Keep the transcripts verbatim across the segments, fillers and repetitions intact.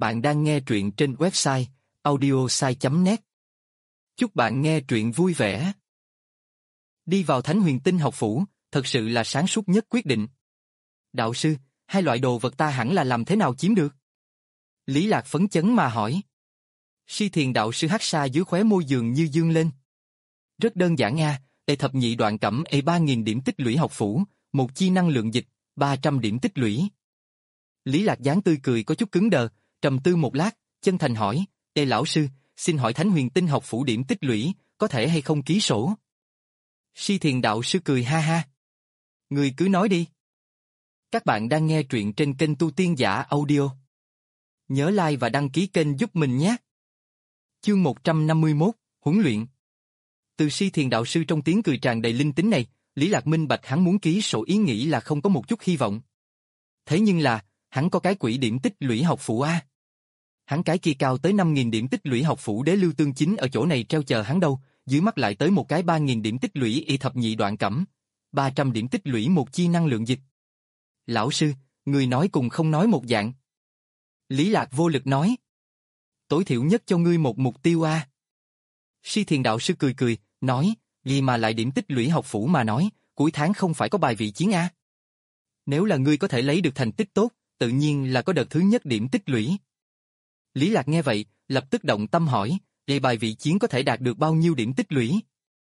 Bạn đang nghe truyện trên website audiosai chấm net. Chúc bạn nghe truyện vui vẻ. Đi vào Thánh Huyền Tinh học phủ, thật sự là sáng suốt nhất quyết định. Đạo sư, hai loại đồ vật ta hẳn là làm thế nào chiếm được? Lý Lạc phấn chấn mà hỏi. Si Thiền đạo sư hắc xa dưới khóe môi dường như dương lên. Rất đơn giản a, đệ thập nhị đoạn cẩm e ba nghìn điểm tích lũy học phủ, một chi năng lượng dịch, ba trăm điểm tích lũy. Lý Lạc dáng tươi cười có chút cứng đờ, trầm tư một lát, chân thành hỏi, Ê lão sư, xin hỏi Thánh Huyền Tinh học phủ điểm tích lũy, có thể hay không ký sổ? Si Thiền đạo sư cười ha ha. Người cứ nói đi. Các bạn đang nghe truyện trên kênh Tu Tiên Giả Audio. Nhớ like và đăng ký kênh giúp mình nhé. Chương một trăm năm mươi mốt, huấn luyện. Từ Si Thiền đạo sư trong tiếng cười tràn đầy linh tính này, Lý Lạc minh bạch hắn muốn ký sổ ý nghĩ là không có một chút hy vọng. Thế nhưng là, hắn có cái quỹ điểm tích lũy học phủ a. Hắn cái kia cao tới năm nghìn điểm tích lũy học phủ đế lưu tương chính ở chỗ này treo chờ hắn đâu, dưới mắt lại tới một cái ba nghìn điểm tích lũy y thập nhị đoạn cẩm, ba trăm điểm tích lũy một chi năng lượng dịch. Lão sư, người nói cùng không nói một dạng. Lý Lạc vô lực nói. Tối thiểu nhất cho ngươi một mục tiêu a. Si Thiền đạo sư cười cười, nói, gì mà lại điểm tích lũy học phủ mà nói, cuối tháng không phải có bài vị chiến a. Nếu là ngươi có thể lấy được thành tích tốt, tự nhiên là có đợt thứ nhất điểm tích lũy. Lý Lạc nghe vậy, lập tức động tâm hỏi, vậy bài vị chiến có thể đạt được bao nhiêu điểm tích lũy?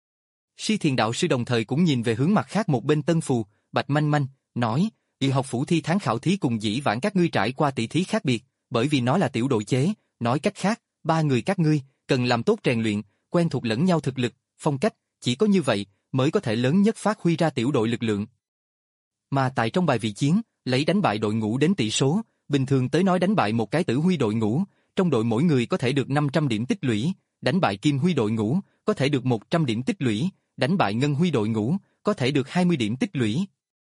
Si Thiền đạo sư đồng thời cũng nhìn về hướng mặt khác một bên Tân Phù, Bạch Manh Manh, nói, y học phủ thi tháng khảo thí cùng dĩ vãng các ngươi trải qua tỷ thí khác biệt, bởi vì nó là tiểu đội chế, nói cách khác, ba người các ngươi cần làm tốt rèn luyện, quen thuộc lẫn nhau thực lực, phong cách, chỉ có như vậy mới có thể lớn nhất phát huy ra tiểu đội lực lượng. Mà tại trong bài vị chiến, lấy đánh bại đội ngũ đến tỷ số, bình thường tới nói đánh bại một cái tử huy đội ngũ, trong đội mỗi người có thể được năm trăm điểm tích lũy, đánh bại kim huy đội ngũ, có thể được một trăm điểm tích lũy, đánh bại ngân huy đội ngũ, có thể được hai mươi điểm tích lũy.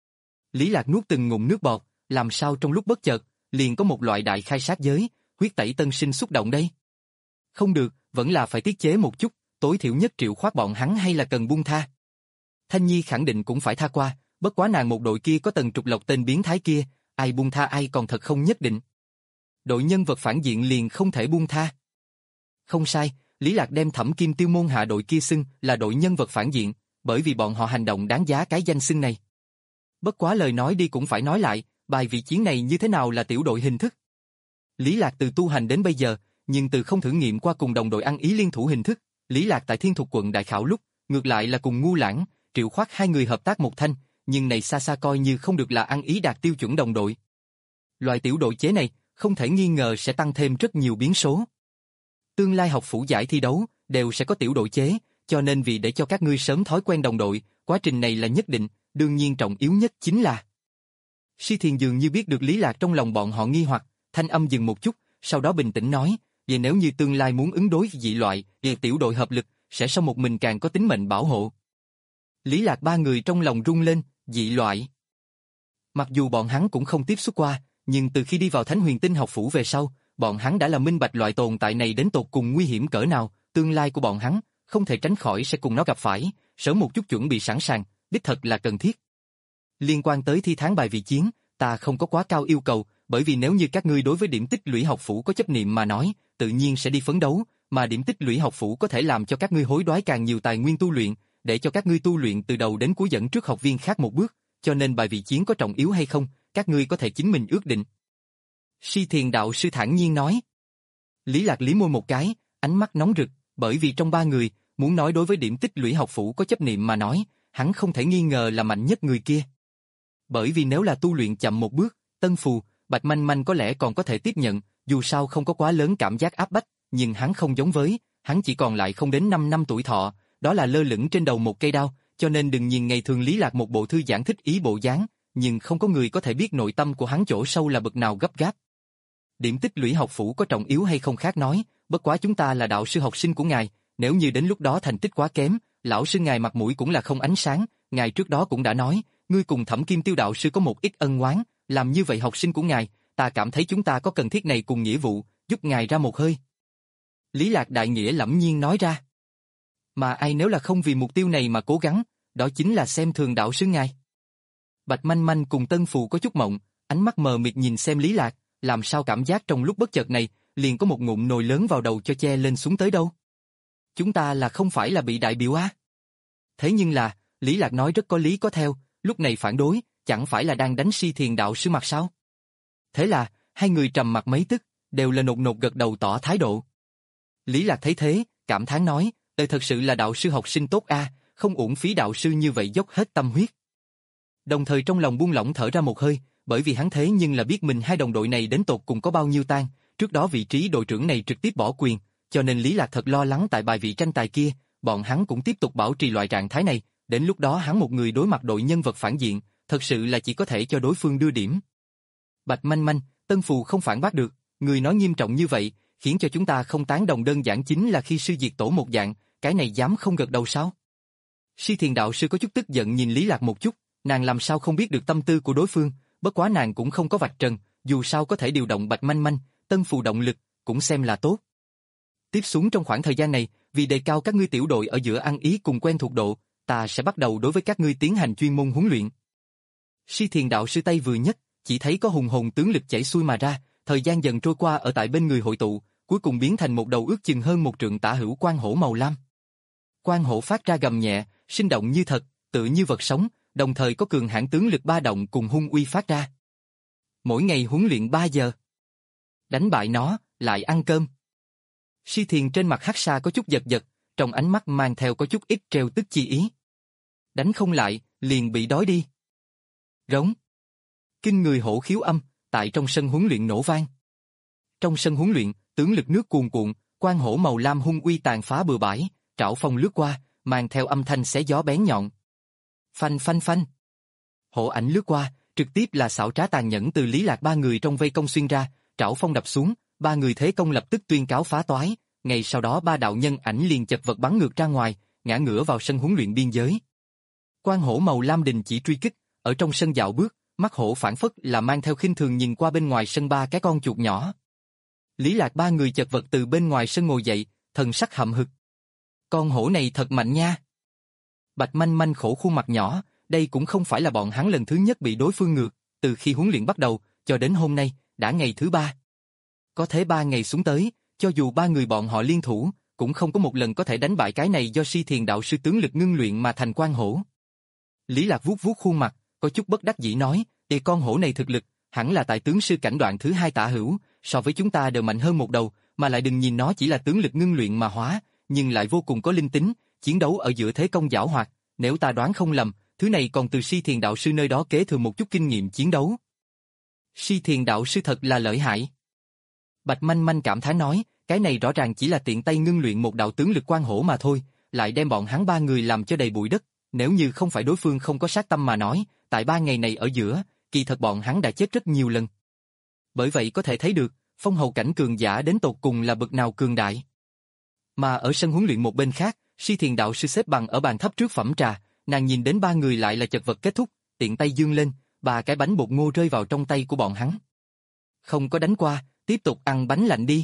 Lý Lạc nuốt từng ngụm nước bọt, làm sao trong lúc bất chợt, liền có một loại đại khai sát giới, huyết tẩy tân sinh xúc động đây. Không được, vẫn là phải tiết chế một chút, tối thiểu nhất Triệu Khoát bọn hắn hay là cần buông tha. Thanh Nhi khẳng định cũng phải tha qua, bất quá nàng một đội kia có Tần Trục Lộc tên biến thái kia, ai buông tha ai còn thật không nhất định. Đội nhân vật phản diện liền không thể buông tha. Không sai, Lý Lạc đem Thẩm Kim Tiêu môn hạ đội kia xưng là đội nhân vật phản diện, bởi vì bọn họ hành động đáng giá cái danh xưng này. Bất quá lời nói đi cũng phải nói lại, bài vị chiến này như thế nào là tiểu đội hình thức? Lý Lạc từ tu hành đến bây giờ, nhưng từ không thử nghiệm qua cùng đồng đội ăn ý liên thủ hình thức. Lý Lạc tại Thiên Thục quận đại khảo lúc, ngược lại là cùng Ngu Lãng, Triệu Khoát hai người hợp tác một thanh, nhưng này xa xa coi như không được là ăn ý đạt tiêu chuẩn đồng đội. Loại tiểu đội chế này, không thể nghi ngờ sẽ tăng thêm rất nhiều biến số. Tương lai học phủ giải thi đấu, đều sẽ có tiểu đội chế, cho nên vì để cho các ngươi sớm thói quen đồng đội, quá trình này là nhất định, đương nhiên trọng yếu nhất chính là. Si Thiền dường như biết được Lý Lạc trong lòng bọn họ nghi hoặc, thanh âm dừng một chút, sau đó bình tĩnh nói, vậy nếu như tương lai muốn ứng đối dị loại, thì tiểu đội hợp lực, sẽ sau một mình càng có tính mệnh bảo hộ. Lý Lạc ba người trong lòng rung lên, dị loại. Mặc dù bọn hắn cũng không tiếp xúc qua, nhưng từ khi đi vào Thánh Huyền Tinh học phủ về sau, bọn hắn đã là minh bạch loại tồn tại này đến tột cùng nguy hiểm cỡ nào, tương lai của bọn hắn, không thể tránh khỏi sẽ cùng nó gặp phải, sớm một chút chuẩn bị sẵn sàng, đích thật là cần thiết. Liên quan tới thi tháng bài vị chiến, ta không có quá cao yêu cầu, bởi vì nếu như các ngươi đối với điểm tích lũy học phủ có chấp niệm mà nói, tự nhiên sẽ đi phấn đấu, mà điểm tích lũy học phủ có thể làm cho các ngươi hối đoái càng nhiều tài nguyên tu luyện, để cho các ngươi tu luyện từ đầu đến cuối dẫn trước học viên khác một bước, cho nên bài vị chiến có trọng yếu hay không, các ngươi có thể chính mình ước định. Si Thiền đạo sư thản nhiên nói. Lý Lạc liếm môi một cái, ánh mắt nóng rực, bởi vì trong ba người, muốn nói đối với điểm tích lũy học phủ có chấp niệm mà nói, hắn không thể nghi ngờ là mạnh nhất người kia. Bởi vì nếu là tu luyện chậm một bước, Tân Phù, Bạch Manh Manh có lẽ còn có thể tiếp nhận, dù sao không có quá lớn cảm giác áp bách, nhưng hắn không giống với, hắn chỉ còn lại không đến năm năm tuổi thọ, đó là lơ lửng trên đầu một cây đao, cho nên đừng nhìn ngày thường Lý Lạc một bộ thư giãn thích ý bộ dáng, nhưng không có người có thể biết nội tâm của hắn chỗ sâu là bậc nào gấp gáp. Điểm tích lũy học phủ có trọng yếu hay không khác nói, bất quá chúng ta là đạo sư học sinh của ngài, nếu như đến lúc đó thành tích quá kém, lão sư ngài mặt mũi cũng là không ánh sáng, ngài trước đó cũng đã nói, ngươi cùng Thẩm Kim Tiêu đạo sư có một ít ân oán, làm như vậy học sinh của ngài, ta cảm thấy chúng ta có cần thiết này cùng nghĩa vụ, giúp ngài ra một hơi. Lý Lạc đại nghĩa lẫm nhiên nói ra. Mà ai nếu là không vì mục tiêu này mà cố gắng, đó chính là xem thường đạo sư ngài. Bạch Manh Manh cùng Tân Phù có chút mộng, ánh mắt mờ mịt nhìn xem Lý Lạc, làm sao cảm giác trong lúc bất chợt này, liền có một ngụm nồi lớn vào đầu cho che lên xuống tới đâu. Chúng ta là không phải là bị đại biểu á. Thế nhưng là, Lý Lạc nói rất có lý có theo, lúc này phản đối, chẳng phải là đang đánh Si Thiền đạo sư mặt sao? Thế là, hai người trầm mặt mấy tức, đều là nột nột gật đầu tỏ thái độ. Lý Lạc thấy thế, cảm thán nói, đời thật sự là đạo sư học sinh tốt a, không uổng phí đạo sư như vậy dốc hết tâm huyết. Đồng thời trong lòng buông lỏng thở ra một hơi, bởi vì hắn thế nhưng là biết mình hai đồng đội này đến tột cùng có bao nhiêu tan, trước đó vị trí đội trưởng này trực tiếp bỏ quyền, cho nên Lý Lạc thật lo lắng tại bài vị tranh tài kia, bọn hắn cũng tiếp tục bảo trì loại trạng thái này, đến lúc đó hắn một người đối mặt đội nhân vật phản diện, thật sự là chỉ có thể cho đối phương đưa điểm. Bạch manh manh, Tân Phù không phản bác được, người nói nghiêm trọng như vậy, khiến cho chúng ta không tán đồng đơn giản chính là khi sư diệt tổ một dạng, cái này dám không gật đầu sao? Si Thiền đạo sư có chút tức giận nhìn Lý Lạc một chút, nàng làm sao không biết được tâm tư của đối phương, bất quá nàng cũng không có vạch trần, dù sao có thể điều động Bạch manh manh, Tân Phù động lực, cũng xem là tốt. Tiếp xuống trong khoảng thời gian này, vì đề cao các ngươi tiểu đội ở giữa ăn ý cùng quen thuộc độ, ta sẽ bắt đầu đối với các ngươi tiến hành chuyên môn huấn luyện. Si Thiền đạo sư tay vừa nhất, chỉ thấy có hùng hồn tướng lực chảy xuôi mà ra, thời gian dần trôi qua ở tại bên người hội tụ, cuối cùng biến thành một đầu ước chừng hơn một trượng tả hữu quan hổ màu lam. Quan hổ phát ra gầm nhẹ, sinh động như thật, tự như vật sống, đồng thời có cường hãn tướng lực ba động cùng hung uy phát ra. Mỗi ngày huấn luyện ba giờ. Đánh bại nó, lại ăn cơm. Si Thiền trên mặt hắc xa có chút giật giật, trong ánh mắt mang theo có chút ít treo tức chi ý. Đánh không lại, liền bị đói đi. Rống. Kinh người hổ khiếu âm, tại trong sân huấn luyện nổ vang. Trong sân huấn luyện, tướng lực nước cuồn cuộn, quan hổ màu lam hung uy tàn phá bừa bãi, trảo phong lướt qua, mang theo âm thanh xé gió bén nhọn. Phanh phanh phanh. Hổ ảnh lướt qua, trực tiếp là xảo trá tàn nhẫn từ Lý Lạc ba người trong vây công xuyên ra, trảo phong đập xuống, ba người thế công lập tức tuyên cáo phá toái, ngay sau đó ba đạo nhân ảnh liền chật vật bắn ngược ra ngoài, ngã ngửa vào sân huấn luyện biên giới. Quan hổ màu lam đình chỉ truy kích, ở trong sân dạo bước, mắt hổ phản phất là mang theo khinh thường nhìn qua bên ngoài sân ba cái con chuột nhỏ. Lý Lạc ba người chật vật từ bên ngoài sân ngồi dậy, thần sắc hậm hực. Con hổ này thật mạnh nha. Bạch manh manh khổ khuôn mặt nhỏ, đây cũng không phải là bọn hắn lần thứ nhất bị đối phương ngược, từ khi huấn luyện bắt đầu, cho đến hôm nay, đã ngày thứ ba. Có thế ba ngày xuống tới, cho dù ba người bọn họ liên thủ, cũng không có một lần có thể đánh bại cái này do Si Thiền đạo sư tướng lực ngưng luyện mà thành quan hổ. Lý Lạc vuốt vuốt khuôn mặt, có chút bất đắc dĩ nói, "Ê, con hổ này thực lực, hẳn là tại tướng sư cảnh đoạn thứ hai tả hữu, so với chúng ta đều mạnh hơn một đầu, mà lại đừng nhìn nó chỉ là tướng lực ngưng luyện mà hóa, nhưng lại vô cùng có linh tính, chiến đấu ở giữa thế công giảo hoạt, nếu ta đoán không lầm, thứ này còn từ Si Thiền đạo sư nơi đó kế thừa một chút kinh nghiệm chiến đấu." Si Thiền đạo sư thật là lợi hại. Bạch manh manh cảm thán nói, cái này rõ ràng chỉ là tiện tay ngưng luyện một đạo tướng lực quan hổ mà thôi, lại đem bọn hắn ba người làm cho đầy bụi đất, nếu như không phải đối phương không có sát tâm mà nói, tại ba ngày này ở giữa, kỳ thật bọn hắn đã chết rất nhiều lần. Bởi vậy có thể thấy được, phong hầu cảnh cường giả đến tột cùng là bậc nào cường đại. Mà ở sân huấn luyện một bên khác, Si Thiền đạo sư xếp bằng ở bàn thấp trước phẩm trà, nàng nhìn đến ba người lại là chật vật kết thúc, tiện tay giương lên, ba cái bánh bột ngô rơi vào trong tay của bọn hắn. Không có đánh qua, tiếp tục ăn bánh lạnh đi.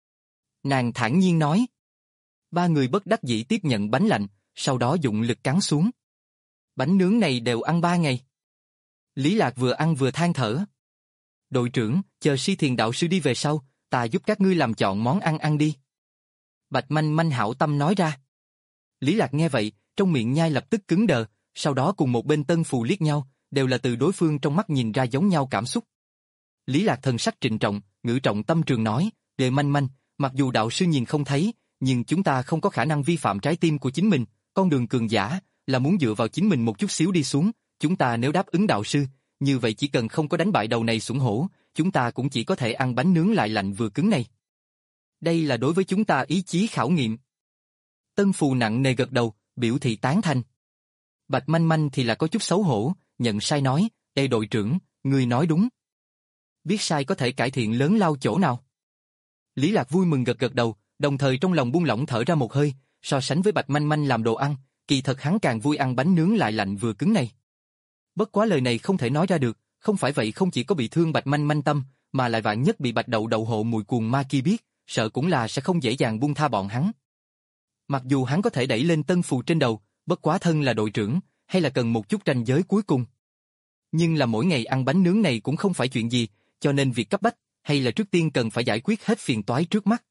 Nàng thản nhiên nói. Ba người bất đắc dĩ tiếp nhận bánh lạnh, sau đó dụng lực cắn xuống. Bánh nướng này đều ăn ba ngày. Lý Lạc vừa ăn vừa than thở. Đội trưởng, chờ Si Thiền đạo sư đi về sau, ta giúp các ngươi làm chọn món ăn ăn đi. Bạch manh manh hảo tâm nói ra. Lý Lạc nghe vậy, trong miệng nhai lập tức cứng đờ, sau đó cùng một bên Tân Phù liếc nhau, đều là từ đối phương trong mắt nhìn ra giống nhau cảm xúc. Lý Lạc thần sắc trịnh trọng, ngữ trọng tâm trường nói, "Đệ manh manh, mặc dù đạo sư nhìn không thấy, nhưng chúng ta không có khả năng vi phạm trái tim của chính mình, con đường cường giả là muốn dựa vào chính mình một chút xíu đi xuống, chúng ta nếu đáp ứng đạo sư, như vậy chỉ cần không có đánh bại đầu này sủng hổ, chúng ta cũng chỉ có thể ăn bánh nướng lại lạnh vừa cứng này. Đây là đối với chúng ta ý chí khảo nghiệm." Tân Phù nặng nề gật đầu, biểu thị tán thành. Bạch manh manh thì là có chút xấu hổ, nhận sai nói, "Ê đội trưởng, ngươi nói đúng. Biết sai có thể cải thiện lớn lao chỗ nào?" Lý Lạc vui mừng gật gật đầu, đồng thời trong lòng buông lỏng thở ra một hơi, so sánh với Bạch manh manh làm đồ ăn, kỳ thật hắn càng vui ăn bánh nướng lại lạnh vừa cứng này. Bất quá lời này không thể nói ra được, không phải vậy không chỉ có bị thương Bạch manh manh tâm, mà lại vạn nhất bị Bạch đậu đậu hộ mùi cuồng ma kia biết, sợ cũng là sẽ không dễ dàng buông tha bọn hắn. Mặc dù hắn có thể đẩy lên Tân Phù trên đầu, bất quá thân là đội trưởng, hay là cần một chút ranh giới cuối cùng. Nhưng là mỗi ngày ăn bánh nướng này cũng không phải chuyện gì, cho nên việc cấp bách, hay là trước tiên cần phải giải quyết hết phiền toái trước mắt?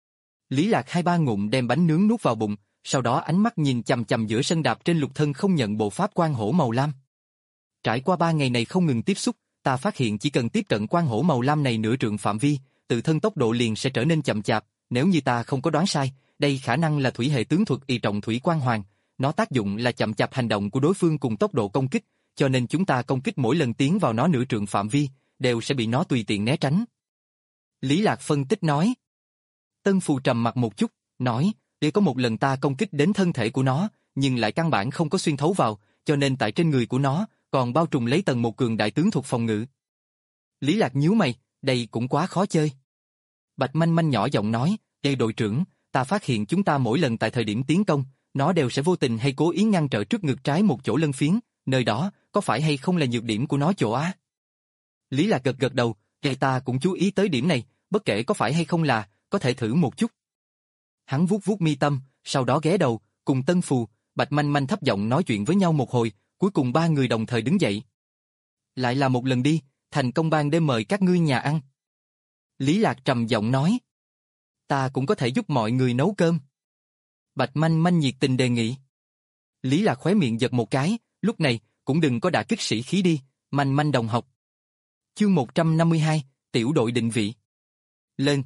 Lý Lạc hai ba ngụm đem bánh nướng nuốt vào bụng, sau đó ánh mắt nhìn chằm chằm giữa sân đạp trên lục thân không nhận bộ pháp quan hổ màu lam. Trải qua ba ngày này không ngừng tiếp xúc, ta phát hiện chỉ cần tiếp cận quan hổ màu lam này nửa trượng phạm vi, tự thân tốc độ liền sẽ trở nên chậm chạp, nếu như ta không có đoán sai, đây khả năng là thủy hệ tướng thuật y trọng thủy quan hoàng, nó tác dụng là chậm chạp hành động của đối phương cùng tốc độ công kích, cho nên chúng ta công kích mỗi lần tiến vào nó nửa trượng phạm vi, đều sẽ bị nó tùy tiện né tránh. Lý Lạc phân tích nói. Tân Phù trầm mặt một chút, nói, để có một lần ta công kích đến thân thể của nó, nhưng lại căn bản không có xuyên thấu vào, cho nên tại trên người của nó, còn bao trùm lấy tầng một cường đại tướng thuật phòng ngự. Lý Lạc nhíu mày, đây cũng quá khó chơi. Bạch Manh Manh nhỏ giọng nói, Ê đội trưởng, ta phát hiện chúng ta mỗi lần tại thời điểm tiến công, nó đều sẽ vô tình hay cố ý ngăn trở trước ngực trái một chỗ lân phiến, nơi đó, có phải hay không là nhược điểm của nó chỗ á? Lý Lạc gật gật đầu, Ê ta cũng chú ý tới điểm này, bất kể có phải hay không là, có thể thử một chút. Hắn vuốt vuốt mi tâm, sau đó ghé đầu, cùng Tân Phù, Bạch Manh Manh thấp giọng nói chuyện với nhau một hồi, cuối cùng ba người đồng thời đứng dậy. Lại là một lần đi, thành công ban đêm mời các ngươi nhà ăn. Lý Lạc trầm giọng nói. Ta cũng có thể giúp mọi người nấu cơm. Bạch Manh Manh nhiệt tình đề nghị. Lý Lạc khóe miệng giật một cái, lúc này, cũng đừng có đả kích sĩ khí đi, Manh Manh đồng học. Chương một trăm năm mươi hai, tiểu đội định vị. Lên.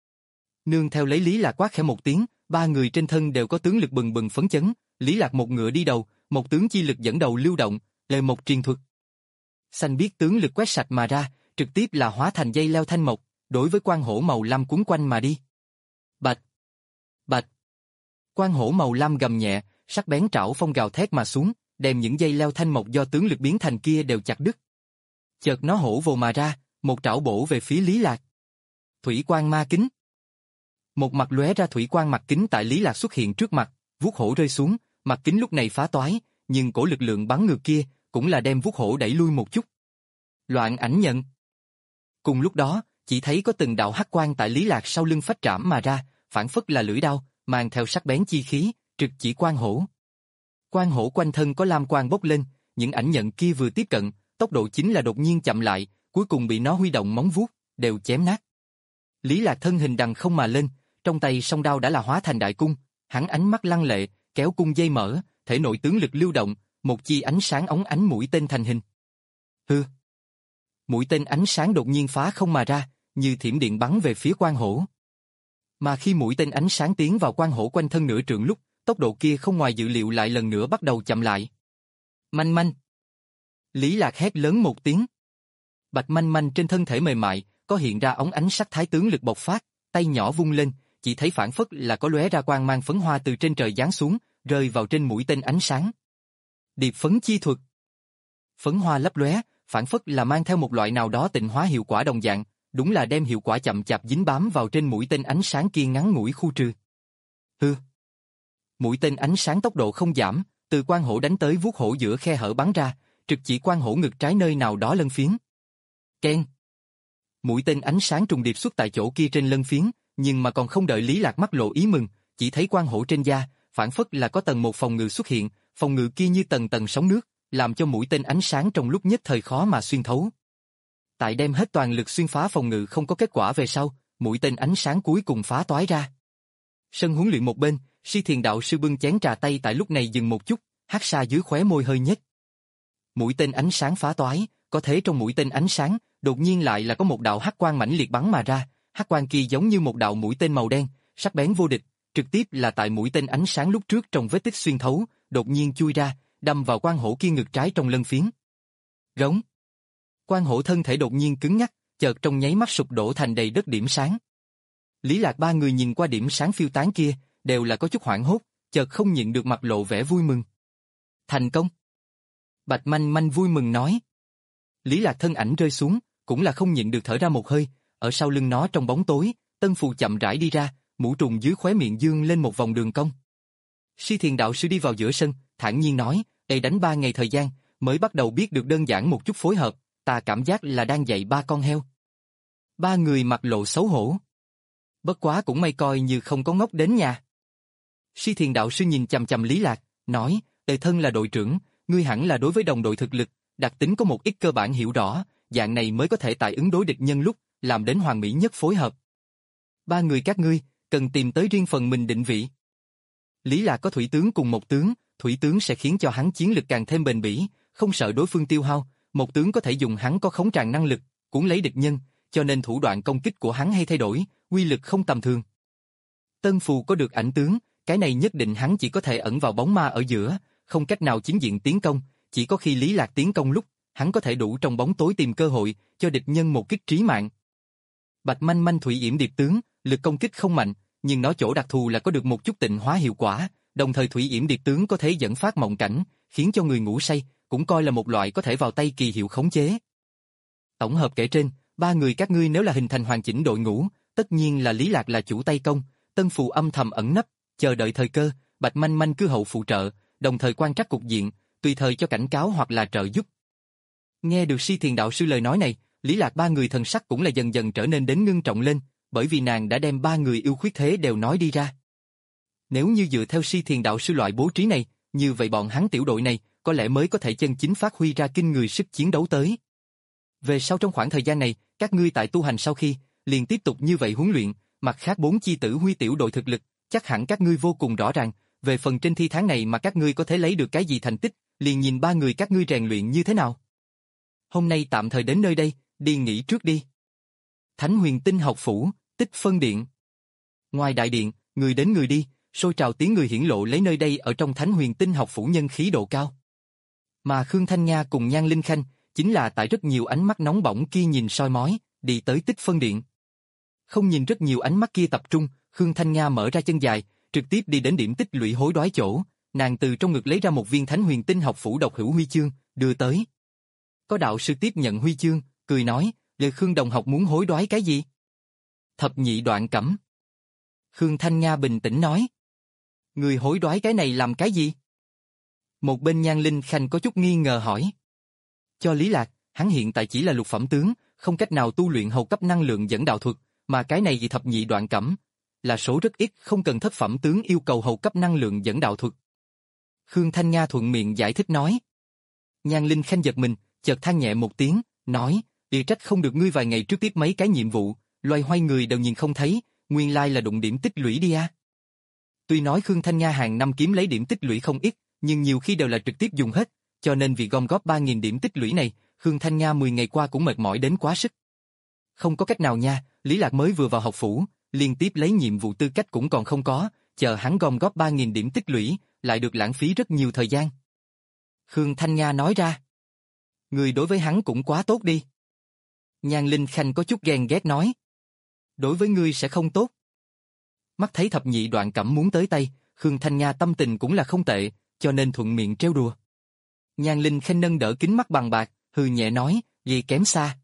Nương theo lấy Lý Lạc quát khẽ một tiếng, ba người trên thân đều có tướng lực bừng bừng phấn chấn, Lý Lạc một ngựa đi đầu, một tướng chi lực dẫn đầu lưu động, lời một truyền thuật. Xanh biết tướng lực quét sạch mà ra, trực tiếp là hóa thành dây leo thanh mộc, đối với quan hổ màu lam cuốn quanh mà đi. Bạch, bạch. Quan hổ màu lam gầm nhẹ, sắc bén trảo phong gào thét mà xuống, đem những dây leo thanh mộc do tướng lực biến thành kia đều chặt đứt. Chợt nó hổ vồ mà ra, một trảo bổ về phía Lý Lạc. Thủy quang ma kính. Một mặt lóe ra thủy quang mặt kính tại Lý Lạc xuất hiện trước mặt, vuốt hổ rơi xuống, mặt kính lúc này phá toái, nhưng cổ lực lượng bắn ngược kia cũng là đem vuốt hổ đẩy lui một chút. Loạn ảnh nhận. Cùng lúc đó, chỉ thấy có từng đạo hắc quang tại Lý Lạc sau lưng phách trảm mà ra, phản phất là lưỡi đao, mang theo sắc bén chi khí, trực chỉ quan hổ. Quan hổ quanh thân có lam quang bốc lên, những ảnh nhận kia vừa tiếp cận, tốc độ chính là đột nhiên chậm lại, cuối cùng bị nó huy động móng vuốt, đều chém nát. Lý Lạc thân hình đằng không mà lên, trong tay song đao đã là hóa thành đại cung, hắn ánh mắt lăng lệ, kéo cung dây mở, thể nội tướng lực lưu động, một chi ánh sáng óng ánh mũi tên thành hình. Hư. Mũi tên ánh sáng đột nhiên phá không mà ra, như thiểm điện bắn về phía quan hổ. Mà khi mũi tên ánh sáng tiến vào quan hổ quanh thân nửa trượng lúc, tốc độ kia không ngoài dự liệu lại lần nữa bắt đầu chậm lại. Manh manh. Lý Lạc hét lớn một tiếng. Bạch Manh Manh trên thân thể mềm mại, có hiện ra óng ánh sắc thái tướng lực bộc phát, tay nhỏ vung lên, chỉ thấy phản phất là có lóe ra quang mang phấn hoa từ trên trời giáng xuống, rơi vào trên mũi tên ánh sáng. Điệp phấn chi thuật. Phấn hoa lấp lóe, phản phất là mang theo một loại nào đó tịnh hóa hiệu quả đồng dạng, đúng là đem hiệu quả chậm chạp dính bám vào trên mũi tên ánh sáng kia ngắn ngủi khu trừ. Hư. Mũi tên ánh sáng tốc độ không giảm, từ quan hổ đánh tới vuốt hổ giữa khe hở bắn ra, trực chỉ quan hổ ngực trái nơi nào đó lân phiến. Keng. Mũi tên ánh sáng trùng điệp xuất tại chỗ kia trên lân phiến, nhưng mà còn không đợi Lý Lạc mắt lộ ý mừng, chỉ thấy quan hổ trên da, phản phất là có tầng một phòng ngự xuất hiện, phòng ngự kia như tầng tầng sóng nước, làm cho mũi tên ánh sáng trong lúc nhất thời khó mà xuyên thấu. Tại đem hết toàn lực xuyên phá phòng ngự không có kết quả về sau, mũi tên ánh sáng cuối cùng phá toái ra. Sân huấn luyện một bên, Si Thiền đạo sư bưng chén trà tay tại lúc này dừng một chút, hắc xa dưới khóe môi hơi nhếch. Mũi tên ánh sáng phá toái, có thế trong mũi tên ánh sáng, đột nhiên lại là có một đạo hắc quang mãnh liệt bắn mà ra, hắc quang kia giống như một đạo mũi tên màu đen, sắc bén vô địch, trực tiếp là tại mũi tên ánh sáng lúc trước trong vết tích xuyên thấu, đột nhiên chui ra, đâm vào quan hổ kia ngực trái trong lân phiến. Rống. Quan hổ thân thể đột nhiên cứng ngắc, chợt trong nháy mắt sụp đổ thành đầy đất điểm sáng. Lý Lạc ba người nhìn qua điểm sáng phiêu tán kia, đều là có chút hoảng hốt, chợt không nhịn được mặt lộ vẻ vui mừng. Thành công. Bạch Manh Manh vui mừng nói. Lý Lạc thân ảnh rơi xuống, cũng là không nhịn được thở ra một hơi, ở sau lưng nó trong bóng tối, Tân Phù chậm rãi đi ra, mũ trùng dưới khóe miệng dương lên một vòng đường cong. Si Thiền đạo sư đi vào giữa sân, thản nhiên nói, đây đánh ba ngày thời gian, mới bắt đầu biết được đơn giản một chút phối hợp, ta cảm giác là đang dạy ba con heo. Ba người mặt lộ xấu hổ. Bất quá cũng may coi như không có ngốc đến nhà. Si Thiền đạo sư nhìn chằm chằm Lý Lạc, nói, tề thân là đội trưởng, ngươi hẳn là đối với đồng đội thực lực, đặc tính có một ít cơ bản hiểu rõ, dạng này mới có thể tại ứng đối địch nhân lúc, làm đến hoàn mỹ nhất phối hợp. Ba người các ngươi, cần tìm tới riêng phần mình định vị. Lý Lạc có thủy tướng cùng một tướng, thủy tướng sẽ khiến cho hắn chiến lực càng thêm bền bỉ, không sợ đối phương tiêu hao, một tướng có thể dùng hắn có khống tràng năng lực, cuốn lấy địch nhân, cho nên thủ đoạn công kích của hắn hay thay đổi, uy lực không tầm thường. Tân Phù có được ảnh tướng, cái này nhất định hắn chỉ có thể ẩn vào bóng ma ở giữa, không cách nào chính diện tiến công, chỉ có khi Lý Lạc tiến công lúc, hắn có thể đủ trong bóng tối tìm cơ hội, cho địch nhân một kích trí mạng. Bạch Manh Manh Thủy Yểm Điệp tướng, lực công kích không mạnh, nhưng nó chỗ đặc thù là có được một chút tịnh hóa hiệu quả, đồng thời Thủy Yểm Điệp tướng có thể dẫn phát mộng cảnh, khiến cho người ngủ say, cũng coi là một loại có thể vào tay kỳ hiệu khống chế. Tổng hợp kể trên, ba người các ngươi nếu là hình thành hoàn chỉnh đội ngũ, tất nhiên là Lý Lạc là chủ tay công, Tân Phù âm thầm ẩn nấp, chờ đợi thời cơ, Bạch Manh Manh cứ hậu phụ trợ, đồng thời quan trắc cục diện, tùy thời cho cảnh cáo hoặc là trợ giúp. Nghe được Si Thiền đạo sư lời nói này, Lý Lạc ba người thần sắc cũng là dần dần trở nên đến ngưng trọng lên, bởi vì nàng đã đem ba người yêu khuyết thế đều nói đi ra. Nếu như dựa theo Si Thiền đạo sư loại bố trí này, như vậy bọn hắn tiểu đội này có lẽ mới có thể chân chính phát huy ra kinh người sức chiến đấu tới. Về sau trong khoảng thời gian này, các ngươi tại tu hành sau khi, liền tiếp tục như vậy huấn luyện, mặt khác bốn chi tử huy tiểu đội thực lực, chắc hẳn các ngươi vô cùng rõ ràng, về phần trên thi tháng này mà các ngươi có thể lấy được cái gì thành tích, liền nhìn ba người các ngươi rèn luyện như thế nào. Hôm nay tạm thời đến nơi đây, đi nghỉ trước đi. Thánh Huyền Tinh học phủ, Tích Phân Điện. Ngoài đại điện, người đến người đi, sôi trào tiếng người hiển lộ lấy nơi đây ở trong Thánh Huyền Tinh học phủ nhân khí độ cao. Mà Khương Thanh Nha cùng Nhan Linh Khanh, chính là tại rất nhiều ánh mắt nóng bỏng kia nhìn soi mói, đi tới Tích Phân Điện. Không nhìn rất nhiều ánh mắt kia tập trung, Khương Thanh Nha mở ra chân dài, trực tiếp đi đến điểm tích lũy hối đoái chỗ, nàng từ trong ngực lấy ra một viên Thánh Huyền Tinh học phủ độc hữu huy chương, đưa tới. Có đạo sư tiếp nhận huy chương, cười nói, "Lời Khương đồng học muốn hối đoái cái gì?" Thập nhị đoạn cẩm. Khương Thanh Nha bình tĩnh nói, "Người hối đoái cái này làm cái gì?" Một bên Nhan Linh Khanh có chút nghi ngờ hỏi. Cho Lý Lạc, hắn hiện tại chỉ là lục phẩm tướng, không cách nào tu luyện hầu cấp năng lượng dẫn đạo thuật, mà cái này gì thập nhị đoạn cẩm, là số rất ít không cần thất phẩm tướng yêu cầu hầu cấp năng lượng dẫn đạo thuật. Khương Thanh Nha thuận miệng giải thích nói. Nhan Linh Khanh giật mình, chợt than nhẹ một tiếng, nói, "Địa trách không được ngươi vài ngày trước tiếp mấy cái nhiệm vụ, loay hoay người đều nhìn không thấy, nguyên lai là đụng điểm tích lũy đi à." Tuy nói Khương Thanh Nha hàng năm kiếm lấy điểm tích lũy không ít, nhưng nhiều khi đều là trực tiếp dùng hết, cho nên vì gom góp ba nghìn điểm tích lũy này, Khương Thanh Nha mười ngày qua cũng mệt mỏi đến quá sức. Không có cách nào nha, Lý Lạc mới vừa vào học phủ, liên tiếp lấy nhiệm vụ tư cách cũng còn không có, chờ hắn gom góp ba nghìn điểm tích lũy, lại được lãng phí rất nhiều thời gian. Khương Thanh Nha nói ra. Người đối với hắn cũng quá tốt đi. Nhan Linh Khanh có chút ghen ghét nói. Đối với ngươi sẽ không tốt. Mắt thấy thập nhị đoạn cẩm muốn tới tay, Khương Thanh Nha tâm tình cũng là không tệ, cho nên thuận miệng trêu đùa. Nhan Linh Khanh nâng đỡ kính mắt bằng bạc, hừ nhẹ nói, gì kém xa.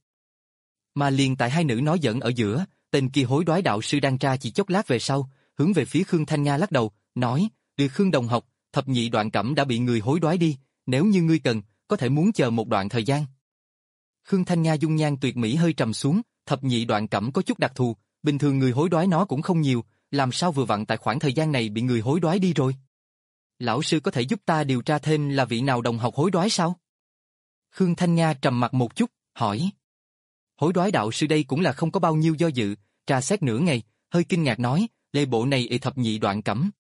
Mà liền tại hai nữ nói giỡn ở giữa, tên kia hối đoái đạo sư đang tra chỉ chốc lát về sau, hướng về phía Khương Thanh Nha lắc đầu, nói, "Được Khương đồng học, thập nhị đoạn cẩm đã bị người hối đoái đi, nếu như ngươi cần, có thể muốn chờ một đoạn thời gian." Khương Thanh Nha dung nhan tuyệt mỹ hơi trầm xuống, thập nhị đoạn cẩm có chút đặc thù, bình thường người hối đoái nó cũng không nhiều, làm sao vừa vặn tại khoảng thời gian này bị người hối đoái đi rồi. Lão sư có thể giúp ta điều tra thêm là vị nào đồng học hối đoái sao? Khương Thanh Nha trầm mặt một chút, hỏi. Hối đoái đạo sư đây cũng là không có bao nhiêu do dự, tra xét nửa ngày, hơi kinh ngạc nói, lê bộ này ị thập nhị đoạn cẩm.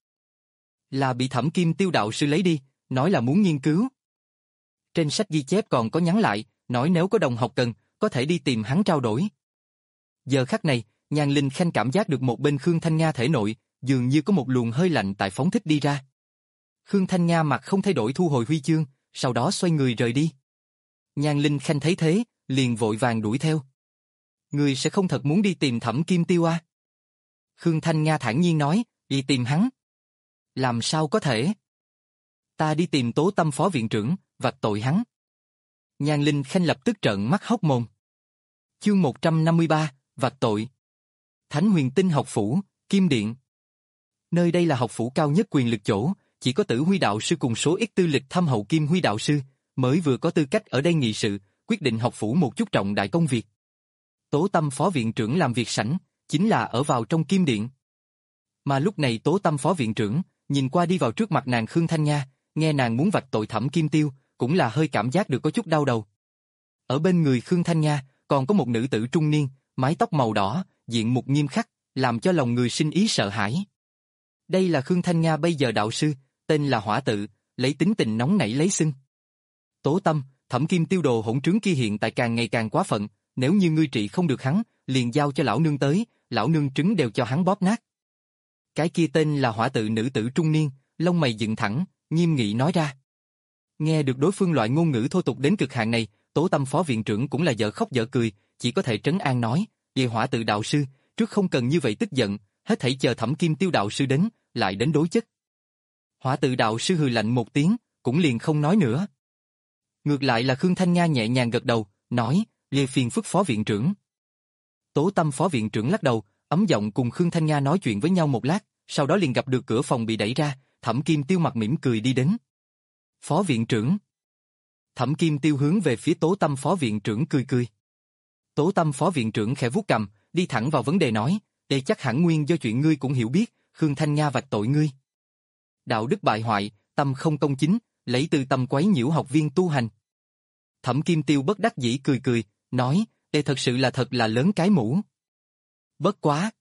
Là bị Thẩm Kim Tiêu đạo sư lấy đi, nói là muốn nghiên cứu. Trên sách ghi chép còn có nhắn lại, nói nếu có đồng học cần, có thể đi tìm hắn trao đổi. Giờ khắc này, Nhan Linh Khanh cảm giác được một bên Khương Thanh Nha thể nội, dường như có một luồng hơi lạnh tại phóng thích đi ra. Khương Thanh Nha mặt không thay đổi thu hồi huy chương, sau đó xoay người rời đi. Nhan Linh Khanh thấy thế, liền vội vàng đuổi theo. Người sẽ không thật muốn đi tìm Thẩm Kim Tiêu à? Khương Thanh Nha thản nhiên nói, đi tìm hắn. Làm sao có thể? Ta đi tìm Tố Tâm phó viện trưởng, vạch tội hắn. Nhan Linh Khanh lập tức trợn mắt hốc mồm. Chương một trăm năm mươi ba, vạch tội. Thánh Huyền Tinh học phủ, Kim Điện. Nơi đây là học phủ cao nhất quyền lực chỗ, chỉ có Tử Huy đạo sư cùng số ít tư lịch thâm hậu Kim Huy đạo sư mới vừa có tư cách ở đây nghị sự, quyết định học phủ một chút trọng đại công việc. Tố Tâm phó viện trưởng làm việc sảnh, chính là ở vào trong Kim Điện. Mà lúc này Tố Tâm phó viện trưởng nhìn qua đi vào trước mặt nàng Khương Thanh Nha, nghe nàng muốn vạch tội Thẩm Kim Tiêu, cũng là hơi cảm giác được có chút đau đầu. Ở bên người Khương Thanh Nha còn có một nữ tử trung niên, mái tóc màu đỏ, diện mục nghiêm khắc, làm cho lòng người sinh ý sợ hãi. Đây là Khương Thanh Nga bây giờ đạo sư, tên là Hỏa Tự, lấy tính tình nóng nảy lấy xưng. Tố Tâm, Thẩm Kim Tiêu đồ hỗn trướng kia hiện tại càng ngày càng quá phận, nếu như ngươi trị không được hắn, liền giao cho lão nương tới, lão nương trứng đều cho hắn bóp nát. Cái kia tên là Hỏa Tự nữ tử trung niên, lông mày dựng thẳng, nghiêm nghị nói ra. Nghe được đối phương loại ngôn ngữ thô tục đến cực hạn này, Tố Tâm phó viện trưởng cũng là dở khóc dở cười, chỉ có thể trấn an nói, về Hỏa Tự đạo sư, trước không cần như vậy tức giận, hết thảy chờ Thẩm Kim Tiêu đạo sư đến, lại đến đối chất. Hỏa Tự đạo sư hừ lạnh một tiếng, cũng liền không nói nữa. Ngược lại là Khương Thanh Nga nhẹ nhàng gật đầu, nói, lê phiền phức phó viện trưởng. Tố Tâm phó viện trưởng lắc đầu, ấm giọng cùng Khương Thanh Nga nói chuyện với nhau một lát, sau đó liền gặp được cửa phòng bị đẩy ra, Thẩm Kim Tiêu mặt mỉm cười đi đến. Phó viện trưởng. Thẩm Kim Tiêu hướng về phía Tố Tâm phó viện trưởng cười cười. Tố Tâm phó viện trưởng khẽ vuốt cằm, đi thẳng vào vấn đề nói, đây chắc hẳn nguyên do chuyện ngươi cũng hiểu biết, Khương Thanh Nga vạch tội ngươi. Đạo đức bại hoại, tâm không công chính, lấy từ tâm quấy nhiễu học viên tu hành. Thẩm Kim Tiêu bất đắc dĩ cười cười, nói, đây thật sự là thật là lớn cái mũ. Bất quá.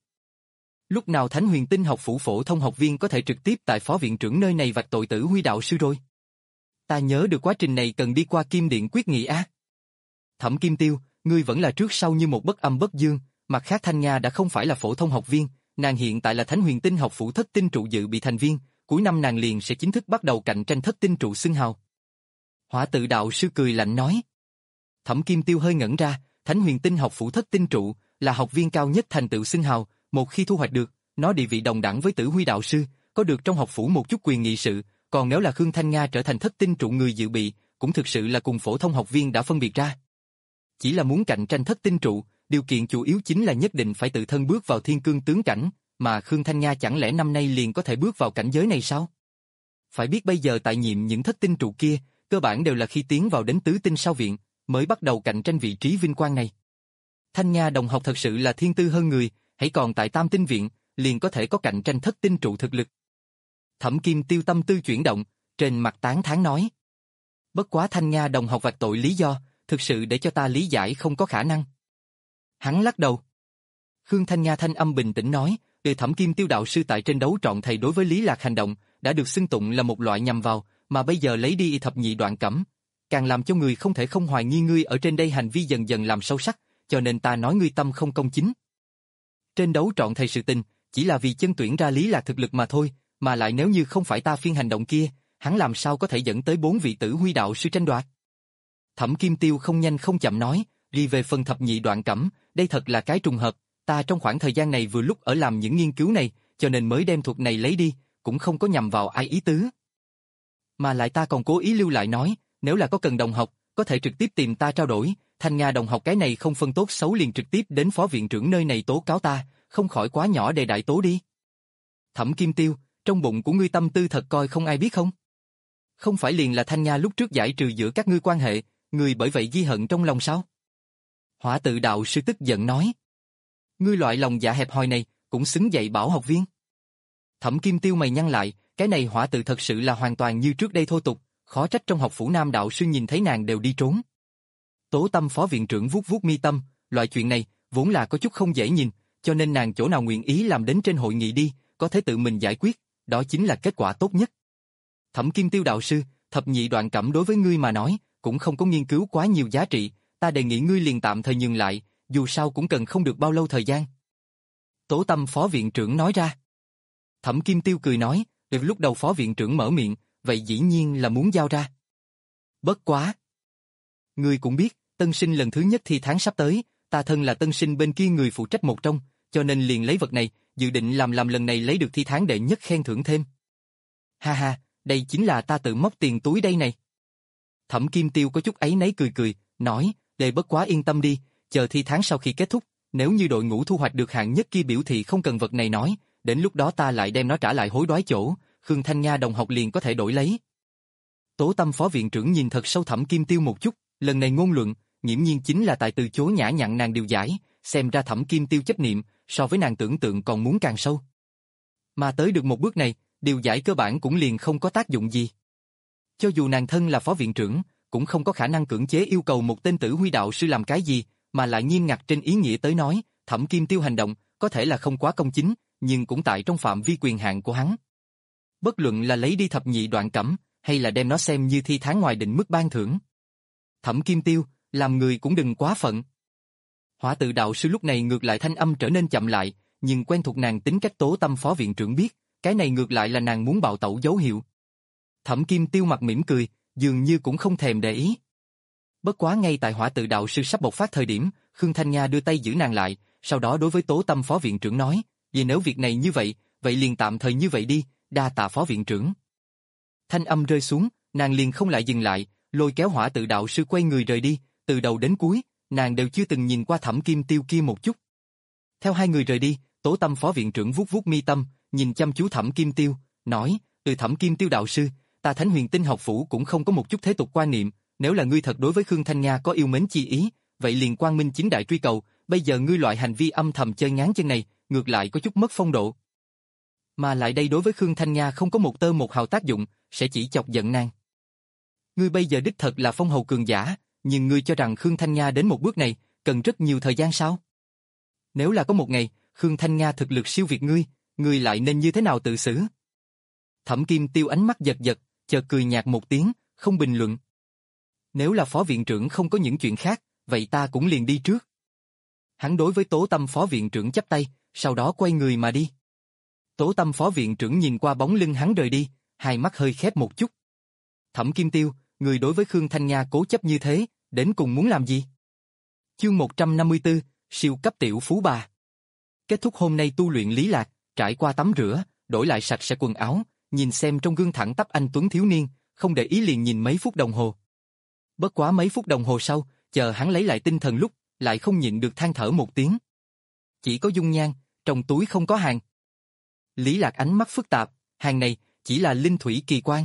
Lúc nào Thánh Huyền Tinh học phủ phổ thông học viên có thể trực tiếp tại phó viện trưởng nơi này vạch tội Tử Huy đạo sư rồi? Ta nhớ được quá trình này cần đi qua Kim Điện quyết nghị á. Thẩm Kim Tiêu, ngươi vẫn là trước sau như một bất âm bất dương, mặt khác Thanh Nga đã không phải là phổ thông học viên, nàng hiện tại là Thánh Huyền Tinh học phủ thất tinh trụ dự bị thành viên, cuối năm nàng liền sẽ chính thức bắt đầu cạnh tranh thất tinh trụ xưng hào. Hỏa Tự đạo sư cười lạnh nói. Thẩm Kim Tiêu hơi ngẩn ra, Thánh Huyền Tinh học phủ thất tinh trụ là học viên cao nhất thành tựu xưng hào, một khi thu hoạch được, nó địa vị đồng đẳng với Tử Huy đạo sư, có được trong học phủ một chút quyền nghị sự, còn nếu là Khương Thanh Nga trở thành thất tinh trụ người dự bị, cũng thực sự là cùng phổ thông học viên đã phân biệt ra. Chỉ là muốn cạnh tranh thất tinh trụ, điều kiện chủ yếu chính là nhất định phải tự thân bước vào thiên cương tướng cảnh, mà Khương Thanh Nga chẳng lẽ năm nay liền có thể bước vào cảnh giới này sao? Phải biết bây giờ tại nhiệm những thất tinh trụ kia, cơ bản đều là khi tiến vào đến tứ tinh sau viện, mới bắt đầu cạnh tranh vị trí vinh quang này. Thanh Nga đồng học thật sự là thiên tư hơn người, hãy còn tại tam tinh viện, liền có thể có cạnh tranh thất tinh trụ thực lực. Thẩm Kim Tiêu tâm tư chuyển động, trên mặt tán thán nói. Bất quá Thanh Nga đồng học vạch tội lý do, thực sự để cho ta lý giải không có khả năng. Hắn lắc đầu. Khương Thanh Nga thanh âm bình tĩnh nói, để Thẩm Kim Tiêu đạo sư tại trên đấu trọn thầy đối với Lý Lạc hành động, đã được xưng tụng là một loại nhằm vào, mà bây giờ lấy đi thập nhị đoạn cẩm, càng làm cho người không thể không hoài nghi ngươi ở trên đây hành vi dần dần làm sâu sắc, cho nên ta nói ngươi tâm không công chính. Trên đấu trọn thầy sự tình, chỉ là vì chân tuyển ra Lý Lạc thực lực mà thôi, mà lại nếu như không phải ta phiên hành động kia, hắn làm sao có thể dẫn tới bốn vị Tử Huy đạo sư tranh đoạt. Thẩm Kim Tiêu không nhanh không chậm nói, đi về phần thập nhị đoạn cẩm, đây thật là cái trùng hợp, ta trong khoảng thời gian này vừa lúc ở làm những nghiên cứu này, cho nên mới đem thuật này lấy đi, cũng không có nhằm vào ai ý tứ. Mà lại ta còn cố ý lưu lại nói, nếu là có cần đồng học, có thể trực tiếp tìm ta trao đổi, Thanh Nga đồng học cái này không phân tốt xấu liền trực tiếp đến phó viện trưởng nơi này tố cáo ta, không khỏi quá nhỏ để đại tố đi. Thẩm Kim Tiêu, trong bụng của ngươi tâm tư thật coi không ai biết không? Không phải liền là Thanh Nga lúc trước giải trừ giữa các ngươi quan hệ, ngươi bởi vậy ghi hận trong lòng sao? Hỏa Tự đạo sư tức giận nói. Ngươi loại lòng dạ hẹp hòi này, cũng xứng dạy bảo học viên. Thẩm Kim Tiêu mày nhăn lại, cái này Hỏa Tự thật sự là hoàn toàn như trước đây thô tục, khó trách trong học phủ Nam đạo sư nhìn thấy nàng đều đi trốn. Tố Tâm phó viện trưởng vuốt vuốt mi tâm, loại chuyện này vốn là có chút không dễ nhìn, cho nên nàng chỗ nào nguyện ý làm đến trên hội nghị đi, có thể tự mình giải quyết, đó chính là kết quả tốt nhất. Thẩm Kim Tiêu đạo sư, thập nhị đoạn cẩm đối với ngươi mà nói, cũng không có nghiên cứu quá nhiều giá trị, ta đề nghị ngươi liền tạm thời nhường lại, dù sao cũng cần không được bao lâu thời gian. Tố Tâm phó viện trưởng nói ra. Thẩm Kim Tiêu cười nói, được lúc đầu phó viện trưởng mở miệng, vậy dĩ nhiên là muốn giao ra. Bất quá. Ngươi cũng biết, tân sinh lần thứ nhất thi tháng sắp tới, ta thân là tân sinh bên kia người phụ trách một trong, cho nên liền lấy vật này, dự định làm làm lần này lấy được thi tháng đệ nhất khen thưởng thêm. Ha ha, đây chính là ta tự móc tiền túi đây này. Thẩm Kim Tiêu có chút áy náy cười cười, nói, đệ bất quá yên tâm đi, chờ thi tháng sau khi kết thúc, nếu như đội ngũ thu hoạch được hạng nhất kia biểu thị không cần vật này nói, đến lúc đó ta lại đem nó trả lại hối đoái chỗ, Khương Thanh Nga đồng học liền có thể đổi lấy. Tố Tâm phó viện trưởng nhìn thật sâu Thẩm Kim Tiêu một chút, lần này ngôn luận, nghiễm nhiên chính là tại từ chối nhã nhặn nàng điều giải, xem ra Thẩm Kim Tiêu chấp niệm, so với nàng tưởng tượng còn muốn càng sâu. Mà tới được một bước này, điều giải cơ bản cũng liền không có tác dụng gì. Cho dù nàng thân là phó viện trưởng, cũng không có khả năng cưỡng chế yêu cầu một tên Tử Huy đạo sư làm cái gì, mà lại nghiêm ngặt trên ý nghĩa tới nói, Thẩm Kim Tiêu hành động, có thể là không quá công chính, nhưng cũng tại trong phạm vi quyền hạn của hắn. Bất luận là lấy đi thập nhị đoạn cẩm, hay là đem nó xem như thi tháng ngoài định mức ban thưởng. Thẩm Kim Tiêu, làm người cũng đừng quá phận. Hỏa Tự đạo sư lúc này ngược lại thanh âm trở nên chậm lại, nhưng quen thuộc nàng tính cách Tố Tâm phó viện trưởng biết, cái này ngược lại là nàng muốn bạo tẩu dấu hiệu. Thẩm Kim Tiêu mặt mỉm cười, dường như cũng không thèm để ý. Bất quá ngay tại Hỏa Tự đạo sư sắp bộc phát thời điểm, Khương Thanh Nha đưa tay giữ nàng lại, sau đó đối với Tố Tâm phó viện trưởng nói, vì nếu việc này như vậy, vậy liền tạm thời như vậy đi, đa tạ phó viện trưởng. Thanh âm rơi xuống, nàng liền không lại dừng lại, lôi kéo Hỏa Tự đạo sư quay người rời đi, từ đầu đến cuối, nàng đều chưa từng nhìn qua Thẩm Kim Tiêu kia một chút. Theo hai người rời đi, Tố Tâm phó viện trưởng vuốt vuốt mi tâm, nhìn chăm chú Thẩm Kim Tiêu, nói, từ Thẩm Kim Tiêu đạo sư, ta Thánh Huyền Tinh học phủ cũng không có một chút thế tục quan niệm, nếu là ngươi thật đối với Khương Thanh Nha có yêu mến chi ý, vậy liền quang minh chính đại truy cầu, bây giờ ngươi loại hành vi âm thầm chơi ngán chân này, ngược lại có chút mất phong độ. Mà lại đây đối với Khương Thanh Nha không có một tơ một hào tác dụng, sẽ chỉ chọc giận nàng. Ngươi bây giờ đích thật là phong hầu cường giả, nhưng ngươi cho rằng Khương Thanh Nha đến một bước này, cần rất nhiều thời gian sao? Nếu là có một ngày, Khương Thanh Nha thực lực siêu việt ngươi, ngươi lại nên như thế nào tự xử? Thẩm Kim Tiêu ánh mắt giật giật, chợt cười nhạt một tiếng, không bình luận. Nếu là phó viện trưởng không có những chuyện khác, vậy ta cũng liền đi trước. Hắn đối với Tố Tâm phó viện trưởng chắp tay, sau đó quay người mà đi. Tố Tâm phó viện trưởng nhìn qua bóng lưng hắn rời đi, hai mắt hơi khép một chút. Thẩm Kim Tiêu, người đối với Khương Thanh Nha cố chấp như thế, đến cùng muốn làm gì? Chương một trăm năm mươi tư, siêu cấp tiểu phú bà. Kết thúc hôm nay tu luyện Lý Lạc, trải qua tắm rửa, đổi lại sạch sẽ quần áo, nhìn xem trong gương thẳng tắp anh tuấn thiếu niên, không để ý liền nhìn mấy phút đồng hồ. Bất quá mấy phút đồng hồ sau, chờ hắn lấy lại tinh thần lúc, lại không nhịn được than thở một tiếng. Chỉ có dung nhan, trong túi không có hàng. Lý Lạc ánh mắt phức tạp, hàng này chỉ là linh thủy kỳ quan.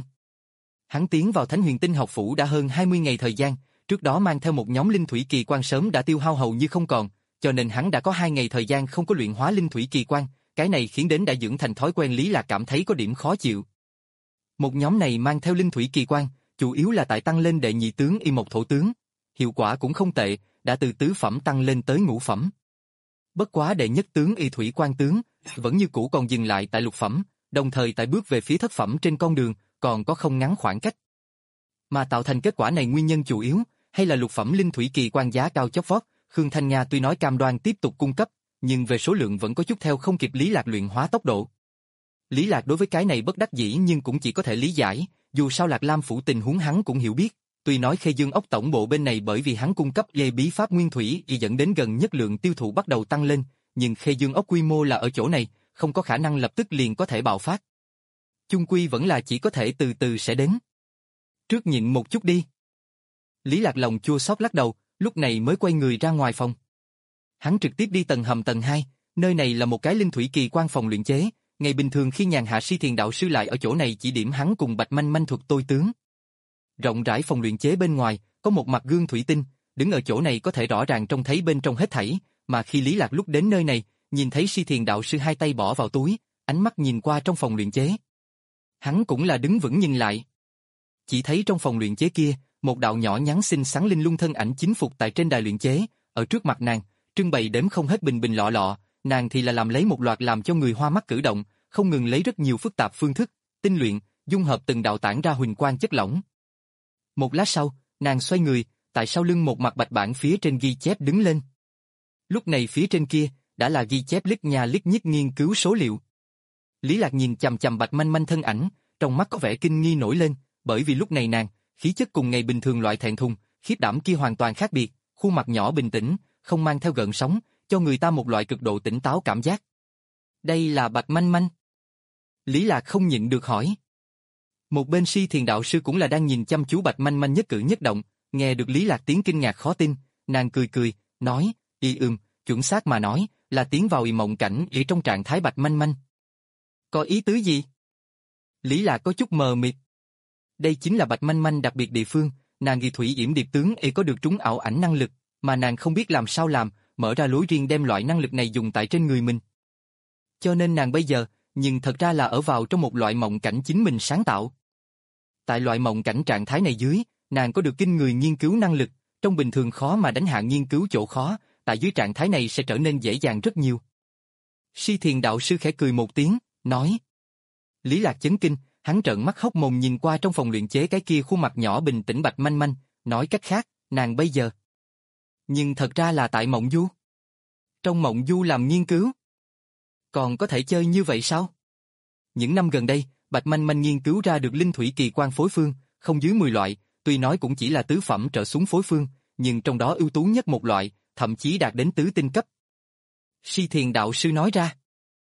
Hắn tiến vào Thánh Huyền Tinh học phủ đã hơn hai mươi ngày thời gian, trước đó mang theo một nhóm linh thủy kỳ quan sớm đã tiêu hao hầu như không còn, cho nên hắn đã có hai ngày thời gian không có luyện hóa linh thủy kỳ quan, cái này khiến đến đã dưỡng thành thói quen Lý Lạc cảm thấy có điểm khó chịu. Một nhóm này mang theo linh thủy kỳ quan, chủ yếu là tại tăng lên đệ nhị tướng y một thổ tướng, hiệu quả cũng không tệ, đã từ tứ phẩm tăng lên tới ngũ phẩm. Bất quá đệ nhất tướng y thủy quan tướng, vẫn như cũ còn dừng lại tại lục phẩm, đồng thời tại bước về phía thất phẩm trên con đường, còn có không ngắn khoảng cách. Mà tạo thành kết quả này nguyên nhân chủ yếu, hay là lục phẩm linh thủy kỳ quan giá cao chót vót, Khương Thanh Nha tuy nói cam đoan tiếp tục cung cấp, nhưng về số lượng vẫn có chút theo không kịp Lý Lạc luyện hóa tốc độ. Lý Lạc đối với cái này bất đắc dĩ nhưng cũng chỉ có thể lý giải, dù sao Lạc Lam phủ tình huống hắn cũng hiểu biết, tuy nói Khê Dương ốc tổng bộ bên này bởi vì hắn cung cấp dây bí pháp nguyên thủy y dẫn đến gần nhất lượng tiêu thụ bắt đầu tăng lên, nhưng Khê Dương ốc quy mô là ở chỗ này, không có khả năng lập tức liền có thể bạo phát. Chung quy vẫn là chỉ có thể từ từ sẽ đến. Trước nhịn một chút đi. Lý Lạc lòng chua xót lắc đầu, lúc này mới quay người ra ngoài phòng. Hắn trực tiếp đi tầng hầm tầng hai, nơi này là một cái linh thủy kỳ quan phòng luyện chế, ngày bình thường khi nhàn hạ Si Thiền đạo sư lại ở chỗ này chỉ điểm hắn cùng Bạch Manh Manh thuật tôi tướng. Rộng rãi phòng luyện chế bên ngoài, có một mặt gương thủy tinh, đứng ở chỗ này có thể rõ ràng trông thấy bên trong hết thảy, mà khi Lý Lạc lúc đến nơi này, nhìn thấy Si Thiền đạo sư hai tay bỏ vào túi, ánh mắt nhìn qua trong phòng luyện chế. Hắn cũng là đứng vững nhìn lại. Chỉ thấy trong phòng luyện chế kia, một đạo nhỏ nhắn xinh xắn linh lung thân ảnh chính phục tại trên đài luyện chế, ở trước mặt nàng, trưng bày đếm không hết bình bình lọ lọ, nàng thì là làm lấy một loạt làm cho người hoa mắt cử động, không ngừng lấy rất nhiều phức tạp phương thức, tinh luyện, dung hợp từng đạo tản ra huỳnh quang chất lỏng. Một lát sau, nàng xoay người, tại sau lưng một mặt bạch bản phía trên ghi chép đứng lên. Lúc này phía trên kia, đã là ghi chép lít nha lít nhít nghiên cứu số liệu. Lý Lạc nhìn chằm chằm Bạch Manh Manh thân ảnh, trong mắt có vẻ kinh nghi nổi lên, bởi vì lúc này nàng, khí chất cùng ngày bình thường loại thẹn thùng, khiếp đảm kia hoàn toàn khác biệt, khuôn mặt nhỏ bình tĩnh, không mang theo gợn sóng, cho người ta một loại cực độ tỉnh táo cảm giác. Đây là Bạch Manh Manh. Lý Lạc không nhịn được hỏi. Một bên Si Thiền đạo sư cũng là đang nhìn chăm chú Bạch Manh Manh nhất cử nhất động, nghe được Lý Lạc tiếng kinh ngạc khó tin, nàng cười cười, nói, y ừm, chuẩn xác mà nói, là tiến vào y mộng cảnh ở trong trạng thái Bạch Manh Manh. Có ý tứ gì? Lý Lạc có chút mờ mịt. Đây chính là Bạch Manh Manh đặc biệt địa phương, nàng ghi thủy yểm điệp tướng y có được trúng ảo ảnh năng lực, mà nàng không biết làm sao làm, mở ra lối riêng đem loại năng lực này dùng tại trên người mình. Cho nên nàng bây giờ, nhưng thật ra là ở vào trong một loại mộng cảnh chính mình sáng tạo. Tại loại mộng cảnh trạng thái này dưới, nàng có được kinh người nghiên cứu năng lực, Trong bình thường khó mà đánh hạ nghiên cứu chỗ khó, tại dưới trạng thái này sẽ trở nên dễ dàng rất nhiều. Si Thiền đạo sư khẽ cười một tiếng, nói. Lý Lạc chấn kinh, hắn trợn mắt hốc mồm nhìn qua trong phòng luyện chế cái kia khuôn mặt nhỏ bình tĩnh Bạch Manh Manh, nói cách khác, nàng bây giờ. Nhưng thật ra là tại Mộng Du. Trong Mộng Du làm nghiên cứu. Còn có thể chơi như vậy sao? Những năm gần đây, Bạch Manh Manh nghiên cứu ra được linh thủy kỳ quan phối phương, không dưới mười loại, tuy nói cũng chỉ là tứ phẩm trở xuống phối phương, nhưng trong đó ưu tú nhất một loại, thậm chí đạt đến tứ tinh cấp. Si Thiền đạo sư nói ra.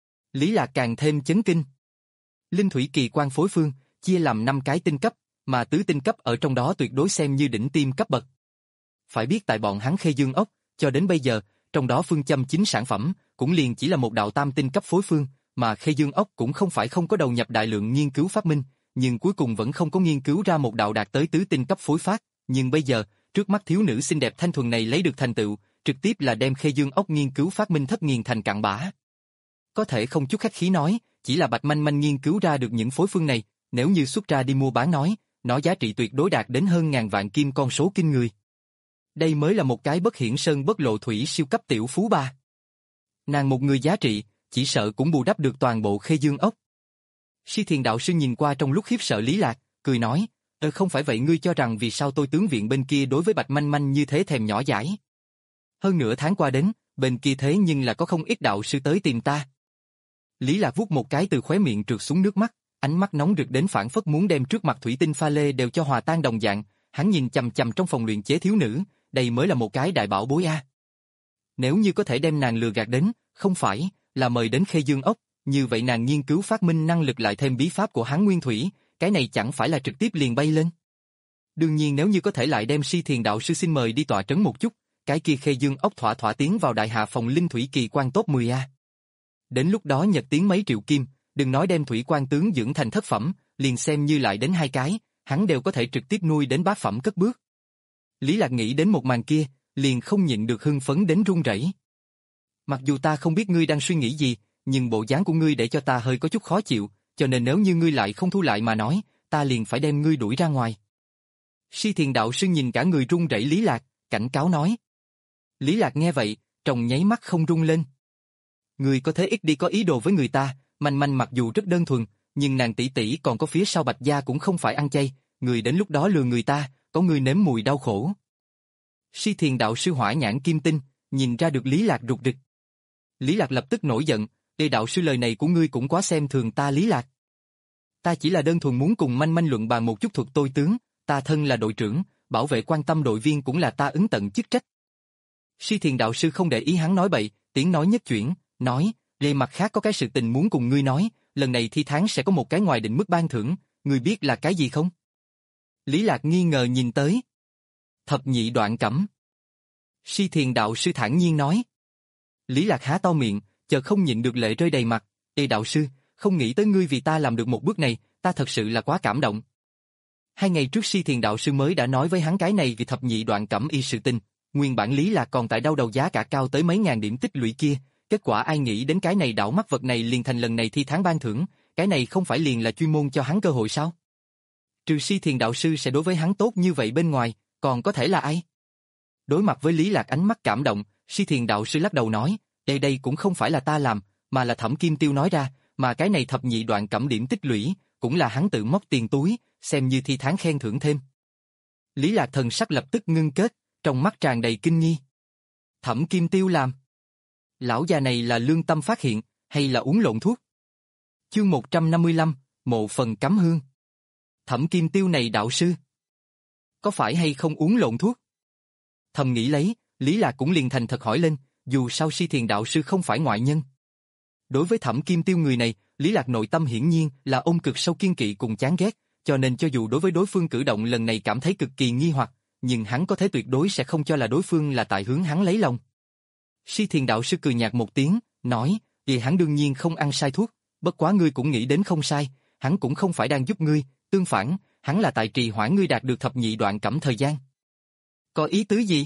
Lý Lạc càng thêm chấn kinh. Linh thủy kỳ quan phối phương, chia làm năm cái tinh cấp, mà tứ tinh cấp ở trong đó tuyệt đối xem như đỉnh tiêm cấp bậc. Phải biết tại bọn hắn Khê Dương ốc, cho đến bây giờ, trong đó phương châm chính sản phẩm, cũng liền chỉ là một đạo tam tinh cấp phối phương, mà Khê Dương ốc cũng không phải không có đầu nhập đại lượng nghiên cứu phát minh, nhưng cuối cùng vẫn không có nghiên cứu ra một đạo đạt tới tứ tinh cấp phối phát, nhưng bây giờ, trước mắt thiếu nữ xinh đẹp thanh thuần này lấy được thành tựu, trực tiếp là đem Khê Dương ốc nghiên cứu phát minh thất nghiền thành cặn bã. Có thể không chút khách khí nói, chỉ là Bạch Manh Manh nghiên cứu ra được những phối phương này, nếu như xuất ra đi mua bán nói, nó giá trị tuyệt đối đạt đến hơn ngàn vạn kim con số kinh người. Đây mới là một cái bất hiển sơn bất lộ thủy siêu cấp tiểu phú ba. Nàng một người giá trị, chỉ sợ cũng bù đắp được toàn bộ Khê Dương ốc. Si Thiền đạo sư nhìn qua trong lúc khiếp sợ Lý Lạc, cười nói, ờ không phải vậy ngươi cho rằng vì sao tôi tướng viện bên kia đối với Bạch Manh Manh như thế thèm nhỏ dãi. Hơn nửa tháng qua đến, bên kia thế nhưng là có không ít đạo sư tới tìm ta. Lý Lạc vuốt một cái từ khóe miệng trượt xuống nước mắt, ánh mắt nóng rực đến phản phất muốn đem trước mặt thủy tinh pha lê đều cho hòa tan đồng dạng, hắn nhìn chằm chằm trong phòng luyện chế thiếu nữ, đây mới là một cái đại bảo bối a. Nếu như có thể đem nàng lừa gạt đến, không phải là mời đến Khê Dương ốc, như vậy nàng nghiên cứu phát minh năng lực lại thêm bí pháp của hắn nguyên thủy, cái này chẳng phải là trực tiếp liền bay lên. Đương nhiên nếu như có thể lại đem Si Thiền đạo sư xin mời đi tọa trấn một chút, cái kia Khê Dương ốc thỏa thỏa tiến vào đại hạ phòng linh thủy kỳ quan top mười a. Đến lúc đó nhật tiến mấy triệu kim, đừng nói đem thủy quan tướng dưỡng thành thất phẩm, liền xem như lại đến hai cái, hắn đều có thể trực tiếp nuôi đến bát phẩm cất bước. Lý Lạc nghĩ đến một màn kia, liền không nhịn được hưng phấn đến run rẩy. Mặc dù ta không biết ngươi đang suy nghĩ gì, nhưng bộ dáng của ngươi để cho ta hơi có chút khó chịu, cho nên nếu như ngươi lại không thu lại mà nói, ta liền phải đem ngươi đuổi ra ngoài. Si Thiền đạo sư nhìn cả người run rẩy Lý Lạc, cảnh cáo nói. Lý Lạc nghe vậy, trong nháy mắt không run lên. Ngươi có thế ít đi có ý đồ với người ta, Manh Manh mặc dù rất đơn thuần, nhưng nàng tỷ tỷ còn có phía sau Bạch gia cũng không phải ăn chay, người đến lúc đó lừa người ta, có người nếm mùi đau khổ. Si Thiền đạo sư hỏa nhãn kim tinh, nhìn ra được Lý Lạc rụt rịch. Lý Lạc lập tức nổi giận, "Ê đạo sư lời này của ngươi cũng quá xem thường ta Lý Lạc. Ta chỉ là đơn thuần muốn cùng Manh Manh luận bàn một chút thuật tôi tướng, ta thân là đội trưởng, bảo vệ quan tâm đội viên cũng là ta ứng tận chức trách." Si Thiền đạo sư không để ý hắn nói bậy, tiếng nói nhất chuyển, nói, "Về mặt khác có cái sự tình muốn cùng ngươi nói, lần này thi tháng sẽ có một cái ngoài định mức ban thưởng, ngươi biết là cái gì không?" Lý Lạc nghi ngờ nhìn tới. Thập nhị đoạn cẩm. Si Thiền đạo sư thản nhiên nói. Lý Lạc há to miệng, chợt không nhịn được lệ rơi đầy mặt, "Ê đạo sư, không nghĩ tới ngươi vì ta làm được một bước này, ta thật sự là quá cảm động." Hai ngày trước Si Thiền đạo sư mới đã nói với hắn cái này vì thập nhị đoạn cẩm y sự tình, nguyên bản Lý Lạc còn tại đau đầu giá cả cao tới mấy ngàn điểm tích lũy kia, kết quả ai nghĩ đến cái này đảo mắt vật này liền thành lần này thi tháng ban thưởng, cái này không phải liền là chuyên môn cho hắn cơ hội sao? Trừ Si Thiền đạo sư sẽ đối với hắn tốt như vậy bên ngoài, còn có thể là ai? Đối mặt với Lý Lạc ánh mắt cảm động, Si Thiền đạo sư lắc đầu nói, đây đây cũng không phải là ta làm, mà là Thẩm Kim Tiêu nói ra, mà cái này thập nhị đoạn cẩm điểm tích lũy, cũng là hắn tự móc tiền túi, xem như thi tháng khen thưởng thêm. Lý Lạc thần sắc lập tức ngưng kết, trong mắt tràn đầy kinh nghi. Thẩm Kim Tiêu làm? Lão già này là lương tâm phát hiện, hay là uống lộn thuốc? Chương một trăm năm mươi lăm, Mộ phần cắm hương. Thẩm Kim Tiêu này đạo sư, có phải hay không uống lộn thuốc? Thầm nghĩ lấy, Lý Lạc cũng liền thành thật hỏi lên, dù sao Si Thiền đạo sư không phải ngoại nhân. Đối với Thẩm Kim Tiêu người này, Lý Lạc nội tâm hiển nhiên là ôm cực sâu kiên kỵ cùng chán ghét, cho nên cho dù đối với đối phương cử động lần này cảm thấy cực kỳ nghi hoặc, nhưng hắn có thể tuyệt đối sẽ không cho là đối phương là tại hướng hắn lấy lòng. Si Thiền đạo sư cười nhạt một tiếng, nói, vì hắn đương nhiên không ăn sai thuốc, bất quá ngươi cũng nghĩ đến không sai, hắn cũng không phải đang giúp ngươi, tương phản, hắn là tại trì hoãn ngươi đạt được thập nhị đoạn cẩm thời gian. Có ý tứ gì?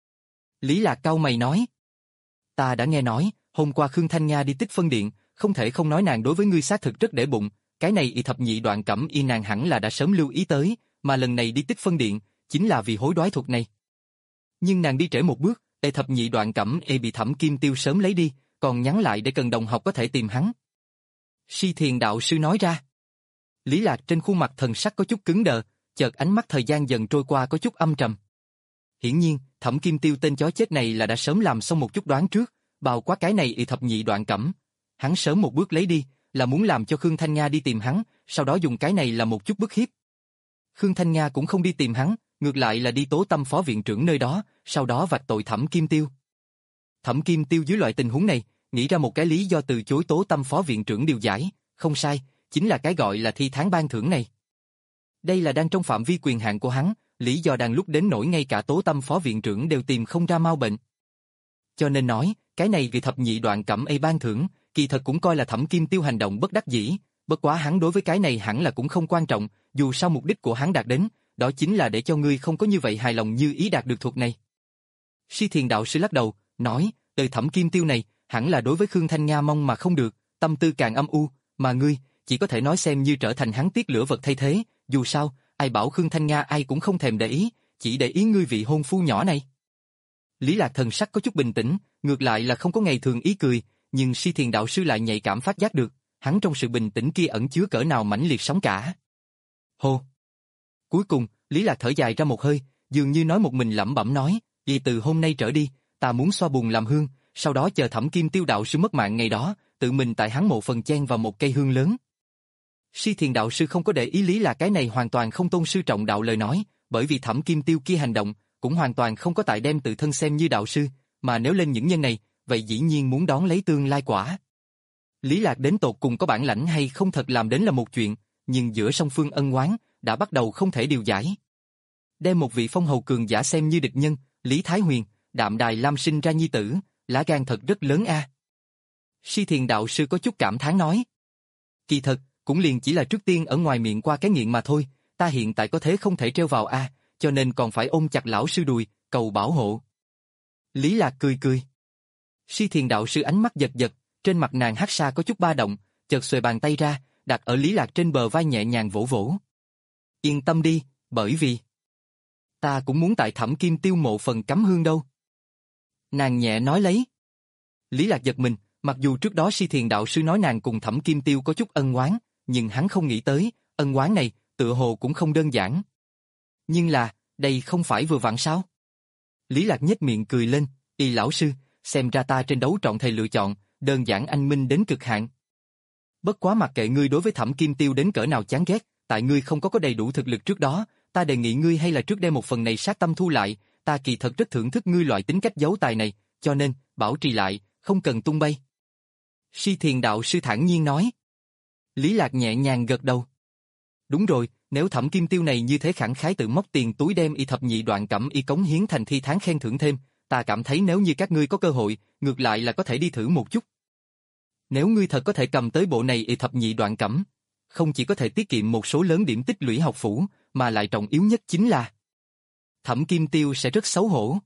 Lý Lạc cau mày nói. Ta đã nghe nói, hôm qua Khương Thanh Nga đi Tích Phân Điện, không thể không nói nàng đối với ngươi xác thực rất để bụng, cái này y thập nhị đoạn cẩm y nàng hẳn là đã sớm lưu ý tới, mà lần này đi Tích Phân Điện, chính là vì hối đoái thuật này. Nhưng nàng đi trễ một bước, Ê thập nhị đoạn cẩm Ê bị Thẩm Kim Tiêu sớm lấy đi, còn nhắn lại để cần đồng học có thể tìm hắn. Si Thiền đạo sư nói ra. Lý Lạc trên khuôn mặt thần sắc có chút cứng đờ, chợt ánh mắt thời gian dần trôi qua có chút âm trầm. Hiển nhiên, Thẩm Kim Tiêu tên chó chết này là đã sớm làm xong một chút đoán trước, bao quát cái này y thập nhị đoạn cẩm. Hắn sớm một bước lấy đi, là muốn làm cho Khương Thanh Nga đi tìm hắn, sau đó dùng cái này là một chút bức hiếp. Khương Thanh Nga cũng không đi tìm hắn, ngược lại là đi tố tâm phó viện trưởng nơi đó, sau đó vạch tội Thẩm Kim Tiêu. Thẩm Kim Tiêu dưới loại tình huống này, nghĩ ra một cái lý do từ chối tố tâm phó viện trưởng điều giải, không sai, chính là cái gọi là thi tháng ban thưởng này. Đây là đang trong phạm vi quyền hạn của hắn, lý do đang lúc đến nỗi ngay cả tố tâm phó viện trưởng đều tìm không ra mau bệnh. Cho nên nói, cái này vì thập nhị đoạn cẩm A ban thưởng, kỳ thật cũng coi là Thẩm Kim Tiêu hành động bất đắc dĩ, bất quá hắn đối với cái này hẳn là cũng không quan trọng, dù sao mục đích của hắn đạt đến, đó chính là để cho ngươi không có như vậy hài lòng như ý đạt được thuật này. Si Thiền đạo sư lắc đầu, nói, đời Thẩm Kim Tiêu này, hẳn là đối với Khương Thanh Nga mong mà không được, tâm tư càng âm u, mà ngươi, chỉ có thể nói xem như trở thành hắn tiết lửa vật thay thế, dù sao, ai bảo Khương Thanh Nga ai cũng không thèm để ý, chỉ để ý ngươi vị hôn phu nhỏ này. Lý Lạc thần sắc có chút bình tĩnh, ngược lại là không có ngày thường ý cười, nhưng Si Thiền đạo sư lại nhạy cảm phát giác được, hắn trong sự bình tĩnh kia ẩn chứa cỡ nào mãnh liệt sóng cả. Hô! Cuối cùng, Lý Lạc thở dài ra một hơi, dường như nói một mình lẩm bẩm nói, vì từ hôm nay trở đi, ta muốn xoa bùn làm hương, sau đó chờ Thẩm Kim Tiêu đạo sư mất mạng ngày đó, tự mình tại hắn mộ phần chen vào một cây hương lớn. Si Thiền đạo sư không có để ý Lý Lạc cái này hoàn toàn không tôn sư trọng đạo lời nói, bởi vì Thẩm Kim Tiêu kia hành động, cũng hoàn toàn không có tại đem tự thân xem như đạo sư, mà nếu lên những nhân này, vậy dĩ nhiên muốn đón lấy tương lai quả. Lý Lạc đến tột cùng có bản lãnh hay không thật làm đến là một chuyện, nhưng giữa song phương ân oán đã bắt đầu không thể điều giải. Đem một vị phong hầu cường giả xem như địch nhân, Lý Thái Huyền, Đạm Đài Lam sinh ra nhi tử, lá gan thật rất lớn a. Si Thiền đạo sư có chút cảm thán nói. Kỳ thật, cũng liền chỉ là trước tiên ở ngoài miệng qua cái nghiện mà thôi, ta hiện tại có thế không thể treo vào a, cho nên còn phải ôm chặt lão sư đùi, cầu bảo hộ. Lý Lạc cười cười. Si Thiền đạo sư ánh mắt giật giật, trên mặt nàng hắc sa có chút ba động, chợt xuề bàn tay ra, đặt ở Lý Lạc trên bờ vai nhẹ nhàng vỗ vỗ. Yên tâm đi, bởi vì ta cũng muốn tại Thẩm Kim Tiêu mộ phần cắm hương đâu. Nàng nhẹ nói lấy. Lý Lạc giật mình, mặc dù trước đó Si Thiền đạo sư nói nàng cùng Thẩm Kim Tiêu có chút ân oán, nhưng hắn không nghĩ tới, ân oán này, tựa hồ cũng không đơn giản. Nhưng là, đây không phải vừa vặn sao? Lý Lạc nhếch miệng cười lên, y lão sư, xem ra ta trên đấu trọn thầy lựa chọn, đơn giản anh minh đến cực hạn. Bất quá mặc kệ ngươi đối với Thẩm Kim Tiêu đến cỡ nào chán ghét, tại ngươi không có có đầy đủ thực lực trước đó, ta đề nghị ngươi hay là trước đem một phần này sát tâm thu lại, ta kỳ thật rất thưởng thức ngươi loại tính cách giấu tài này, cho nên, bảo trì lại, không cần tung bay. Si Thiền đạo sư thản nhiên nói. Lý Lạc nhẹ nhàng gật đầu. Đúng rồi, nếu Thẩm Kim Tiêu này như thế khẳng khái tự móc tiền túi đem y thập nhị đoạn cẩm y cống hiến thành thi tháng khen thưởng thêm, ta cảm thấy nếu như các ngươi có cơ hội, ngược lại là có thể đi thử một chút. Nếu ngươi thật có thể cầm tới bộ này y thập nhị đoạn cẩm, không chỉ có thể tiết kiệm một số lớn điểm tích lũy học phủ, mà lại trọng yếu nhất chính là Thẩm Kim Tiêu sẽ rất xấu hổ.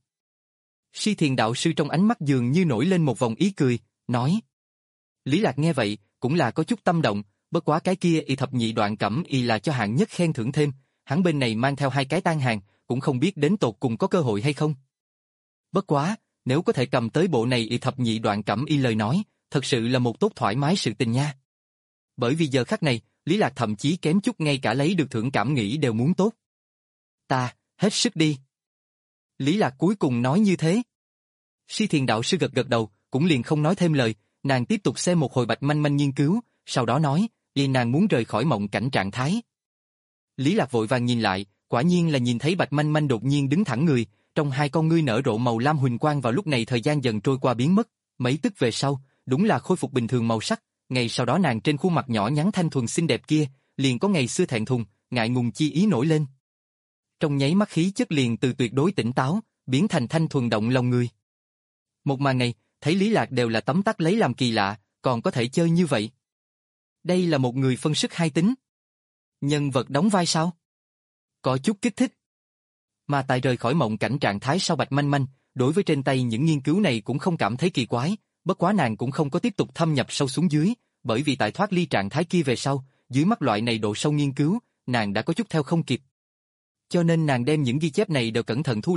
Si Thiền đạo sư trong ánh mắt dường như nổi lên một vòng ý cười, nói. Lý Lạc nghe vậy, cũng là có chút tâm động, bất quá cái kia y thập nhị đoạn cẩm y là cho hạng nhất khen thưởng thêm, hắn bên này mang theo hai cái tan hàng, cũng không biết đến tột cùng có cơ hội hay không. Bất quá, nếu có thể cầm tới bộ này y thập nhị đoạn cẩm y lời nói, thật sự là một tốt thoải mái sự tình nha. Bởi vì giờ khắc này, Lý Lạc thậm chí kém chút ngay cả lấy được thưởng cảm nghĩ đều muốn tốt. Ta, hết sức đi. Lý Lạc cuối cùng nói như thế. Si Thiền đạo sư gật gật đầu, cũng liền không nói thêm lời, nàng tiếp tục xem một hồi Bạch Manh Manh nghiên cứu, sau đó nói, vì nàng muốn rời khỏi mộng cảnh trạng thái. Lý Lạc vội vàng nhìn lại, quả nhiên là nhìn thấy Bạch Manh Manh đột nhiên đứng thẳng người, trong hai con ngươi nở rộ màu lam huỳnh quang vào lúc này thời gian dần trôi qua biến mất, mấy tức về sau, đúng là khôi phục bình thường màu sắc, ngày sau đó nàng trên khuôn mặt nhỏ nhắn thanh thuần xinh đẹp kia, liền có ngày xưa thẹn thùng, ngại ngùng chi ý nổi lên. Trong nháy mắt khí chất liền từ tuyệt đối tỉnh táo, biến thành thanh thuần động lòng người. Một màn này, thấy Lý Lạc đều là tấm tắc lấy làm kỳ lạ, còn có thể chơi như vậy. Đây là một người phân sức hai tính. Nhân vật đóng vai sao? Có chút kích thích. Mà tại rời khỏi mộng cảnh trạng thái sau Bạch Manh Manh, đối với trên tay những nghiên cứu này cũng không cảm thấy kỳ quái, bất quá nàng cũng không có tiếp tục thâm nhập sâu xuống dưới, bởi vì tại thoát ly trạng thái kia về sau, dưới mắt loại này độ sâu nghiên cứu, nàng đã có chút theo không kịp. Cho nên nàng đem những ghi chép này đều cẩn thận thu lại,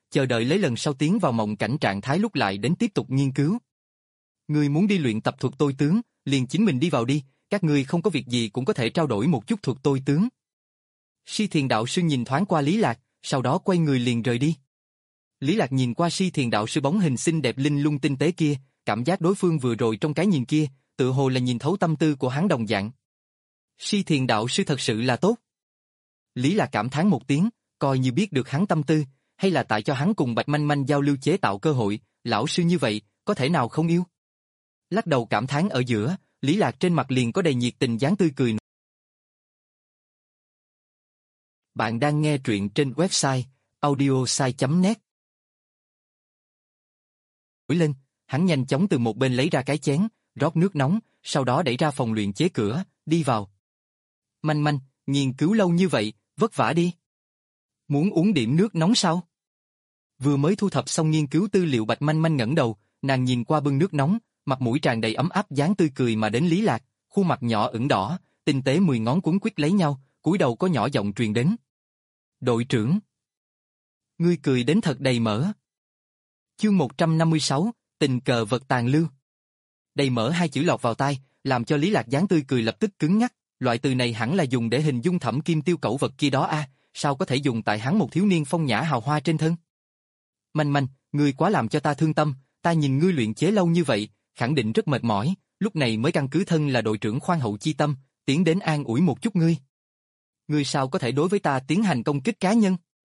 chờ đợi lấy lần sau tiến vào mộng cảnh trạng thái lúc lại đến tiếp tục nghiên cứu. Ngươi muốn đi luyện tập thuật tôi tướng, liền chính mình đi vào đi, các ngươi không có việc gì cũng có thể trao đổi một chút thuật tôi tướng. Si Thiền đạo sư nhìn thoáng qua Lý Lạc, sau đó quay người liền rời đi. Lý Lạc nhìn qua Si Thiền đạo sư bóng hình xinh đẹp linh lung tinh tế kia, cảm giác đối phương vừa rồi trong cái nhìn kia, tự hồ là nhìn thấu tâm tư của hắn đồng dạng. Si Thiền đạo sư thật sự là tốt. Lý Lạc cảm thán một tiếng, coi như biết được hắn tâm tư, hay là tại cho hắn cùng Bạch Manh Manh giao lưu chế tạo cơ hội, lão sư như vậy, có thể nào không yêu? Lắc đầu cảm thán ở giữa, Lý Lạc trên mặt liền có đầy nhiệt tình dáng tươi cười. Bạn đang nghe truyện trên website audiosai chấm net. Nổi lên, hắn nhanh chóng từ một bên lấy ra cái chén, rót nước nóng, sau đó đẩy ra phòng luyện chế cửa, đi vào. Manh Manh, nghiên cứu lâu như vậy, vất vả đi. Muốn uống điểm nước nóng sao? Vừa mới thu thập xong nghiên cứu tư liệu Bạch Manh Manh ngẩng đầu, nàng nhìn qua bưng nước nóng, mặt mũi tràn đầy ấm áp dáng tươi cười mà đến Lý Lạc, khuôn mặt nhỏ ửng đỏ, tinh tế mười ngón quấn quýt lấy nhau, cúi đầu có nhỏ giọng truyền đến. Đội trưởng, ngươi cười đến thật đầy mỡ. Chương một trăm năm mươi sáu, tình cờ vật tàn lưu. Đầy mỡ hai chữ lọt vào tai, làm cho Lý Lạc dáng tươi cười lập tức cứng ngắc, loại từ này hẳn là dùng để hình dung Thẩm Kim Tiêu cẩu vật kia đó a, sao có thể dùng tại hắn một thiếu niên phong nhã hào hoa trên thân. Manh Manh, ngươi quá làm cho ta thương tâm, ta nhìn ngươi luyện chế lâu như vậy, khẳng định rất mệt mỏi, lúc này mới căn cứ thân là đội trưởng khoan hậu chi tâm, tiến đến an ủi một chút ngươi. Ngươi sao có thể đối với ta tiến hành công kích cá nhân?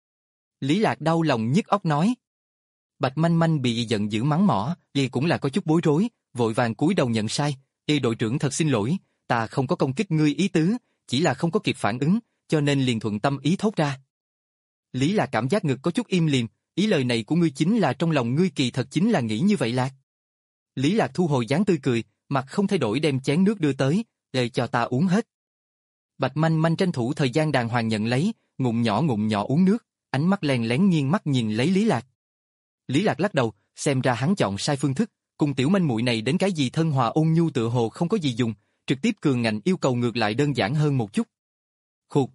Lý Lạc đau lòng nhức óc nói. Bạch Manh Manh bị giận dữ mắng mỏ, y cũng là có chút bối rối, vội vàng cúi đầu nhận sai, y đội trưởng thật xin lỗi, ta không có công kích ngươi ý tứ, chỉ là không có kịp phản ứng, cho nên liền thuận tâm ý thốt ra. Lý Lạc cảm giác ngực có chút im lìm, ý lời này của ngươi chính là trong lòng ngươi kỳ thật chính là nghĩ như vậy Lạc. Lý Lạc thu hồi dáng tươi cười, mặt không thay đổi đem chén nước đưa tới, để cho ta uống hết. Bạch Manh Manh tranh thủ thời gian đàng hoàng nhận lấy, ngụm nhỏ ngụm nhỏ uống nước, ánh mắt lén lén nghiêng mắt nhìn lấy Lý Lạc. Lý Lạc lắc đầu, xem ra hắn chọn sai phương thức, cùng tiểu manh muội này đến cái gì thân hòa ôn nhu tựa hồ không có gì dùng, trực tiếp cường ngạnh yêu cầu ngược lại đơn giản hơn một chút. Khục.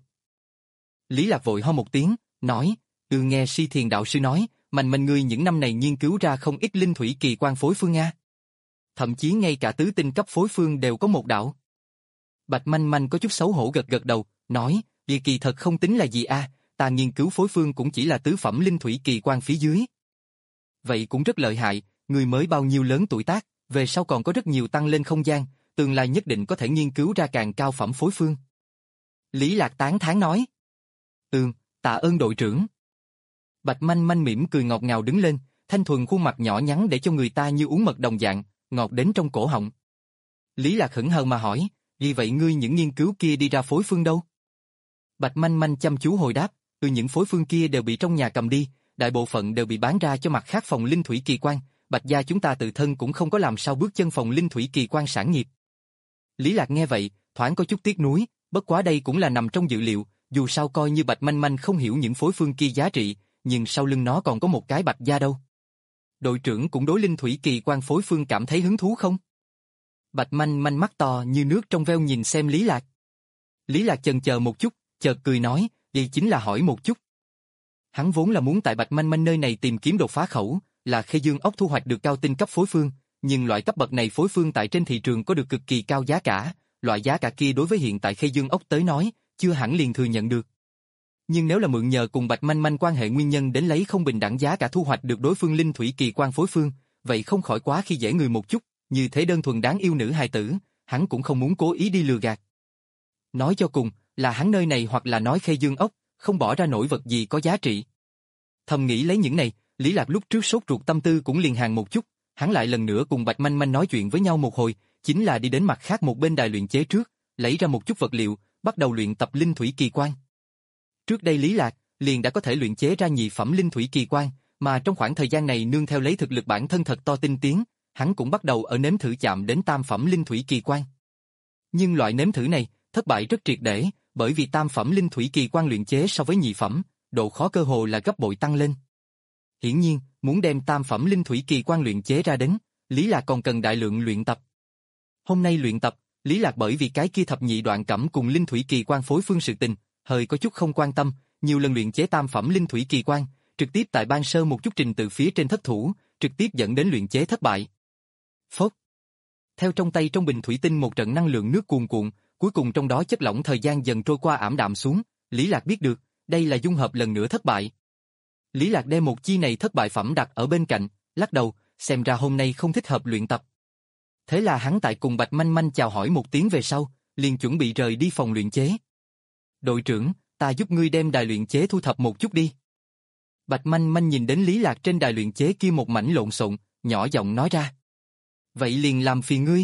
Lý Lạc vội ho một tiếng, nói, ừ nghe Si Thiền đạo sư nói, Manh Manh ngươi những năm này nghiên cứu ra không ít linh thủy kỳ quan phối phương a. Thậm chí ngay cả tứ tinh cấp phối phương đều có một đạo. Bạch Manh Manh có chút xấu hổ gật gật đầu, nói, vì kỳ thật không tính là gì a, ta nghiên cứu phối phương cũng chỉ là tứ phẩm linh thủy kỳ quan phía dưới. Vậy cũng rất lợi hại, người mới bao nhiêu lớn tuổi tác, về sau còn có rất nhiều tăng lên không gian, tương lai nhất định có thể nghiên cứu ra càng cao phẩm phối phương. Lý Lạc tán thán nói. Ừm, tạ ơn đội trưởng. Bạch Manh Manh mỉm cười ngọt ngào đứng lên, thanh thuần khuôn mặt nhỏ nhắn để cho người ta như uống mật đồng dạng, ngọt đến trong cổ họng. Lý Lạc hững hờ mà hỏi, vì vậy ngươi những nghiên cứu kia đi ra phối phương đâu? Bạch Manh Manh chăm chú hồi đáp, từ những phối phương kia đều bị trong nhà cầm đi, đại bộ phận đều bị bán ra cho mặt khác phòng linh thủy kỳ quan, Bạch gia chúng ta tự thân cũng không có làm sao bước chân phòng linh thủy kỳ quan sản nghiệp. Lý Lạc nghe vậy, thoáng có chút tiếc nuối, bất quá đây cũng là nằm trong dự liệu, dù sao coi như Bạch Manh Manh không hiểu những phối phương kia giá trị, nhưng sau lưng nó còn có một cái Bạch gia đâu. Đội trưởng cũng đối linh thủy kỳ quan phối phương cảm thấy hứng thú không? Bạch Manh Manh mắt to như nước trong veo nhìn xem Lý Lạc. Lý Lạc chần chờ một chút, chợt cười nói, đây chính là hỏi một chút. Hắn vốn là muốn tại Bạch Manh Manh nơi này tìm kiếm đột phá khẩu, là Khê Dương ốc thu hoạch được cao tinh cấp phối phương, nhưng loại cấp bậc này phối phương tại trên thị trường có được cực kỳ cao giá cả, loại giá cả kia đối với hiện tại Khê Dương ốc tới nói, chưa hẳn liền thừa nhận được. Nhưng nếu là mượn nhờ cùng Bạch Manh Manh quan hệ nguyên nhân đến lấy không bình đẳng giá cả thu hoạch được đối phương linh thủy kỳ quan phối phương, vậy không khỏi quá khi dễ người một chút, như thế đơn thuần đáng yêu nữ hài tử, hắn cũng không muốn cố ý đi lừa gạt. Nói cho cùng, là hắn nơi này hoặc là nói Khê Dương ốc, không bỏ ra nổi vật gì có giá trị. Thầm nghĩ lấy những này, Lý Lạc lúc trước sốt ruột tâm tư cũng liền hàng một chút, hắn lại lần nữa cùng Bạch Manh Manh nói chuyện với nhau một hồi, chính là đi đến mặt khác một bên đài luyện chế trước, lấy ra một chút vật liệu, bắt đầu luyện tập linh thủy kỳ quan. Trước đây Lý Lạc liền đã có thể luyện chế ra nhị phẩm linh thủy kỳ quan, mà trong khoảng thời gian này nương theo lấy thực lực bản thân thật to tinh tiến, hắn cũng bắt đầu ở nếm thử chạm đến tam phẩm linh thủy kỳ quan. Nhưng loại nếm thử này thất bại rất triệt để, bởi vì tam phẩm linh thủy kỳ quan luyện chế so với nhị phẩm, độ khó cơ hồ là gấp bội tăng lên. Hiển nhiên, muốn đem tam phẩm linh thủy kỳ quan luyện chế ra đến, Lý Lạc còn cần đại lượng luyện tập. Hôm nay luyện tập, Lý Lạc bởi vì cái kia thập nhị đoạn cẩm cùng linh thủy kỳ quan phối phương sự tình, hơi có chút không quan tâm, nhiều lần luyện chế tam phẩm linh thủy kỳ quan, trực tiếp tại ban sơ một chút trình tự phía trên thất thủ, trực tiếp dẫn đến luyện chế thất bại. Phốt. Theo trong tay trong bình thủy tinh một trận năng lượng nước cuồn cuộn, cuối cùng trong đó chất lỏng thời gian dần trôi qua ảm đạm xuống, Lý Lạc biết được, đây là dung hợp lần nữa thất bại. Lý Lạc đem một chi này thất bại phẩm đặt ở bên cạnh, lắc đầu, xem ra hôm nay không thích hợp luyện tập. Thế là hắn tại cùng Bạch Manh Manh chào hỏi một tiếng về sau, liền chuẩn bị rời đi phòng luyện chế. Đội trưởng, ta giúp ngươi đem đài luyện chế thu thập một chút đi. Bạch Manh Manh nhìn đến Lý Lạc trên đài luyện chế kia một mảnh lộn xộn, nhỏ giọng nói ra. Vậy liền làm phiền ngươi.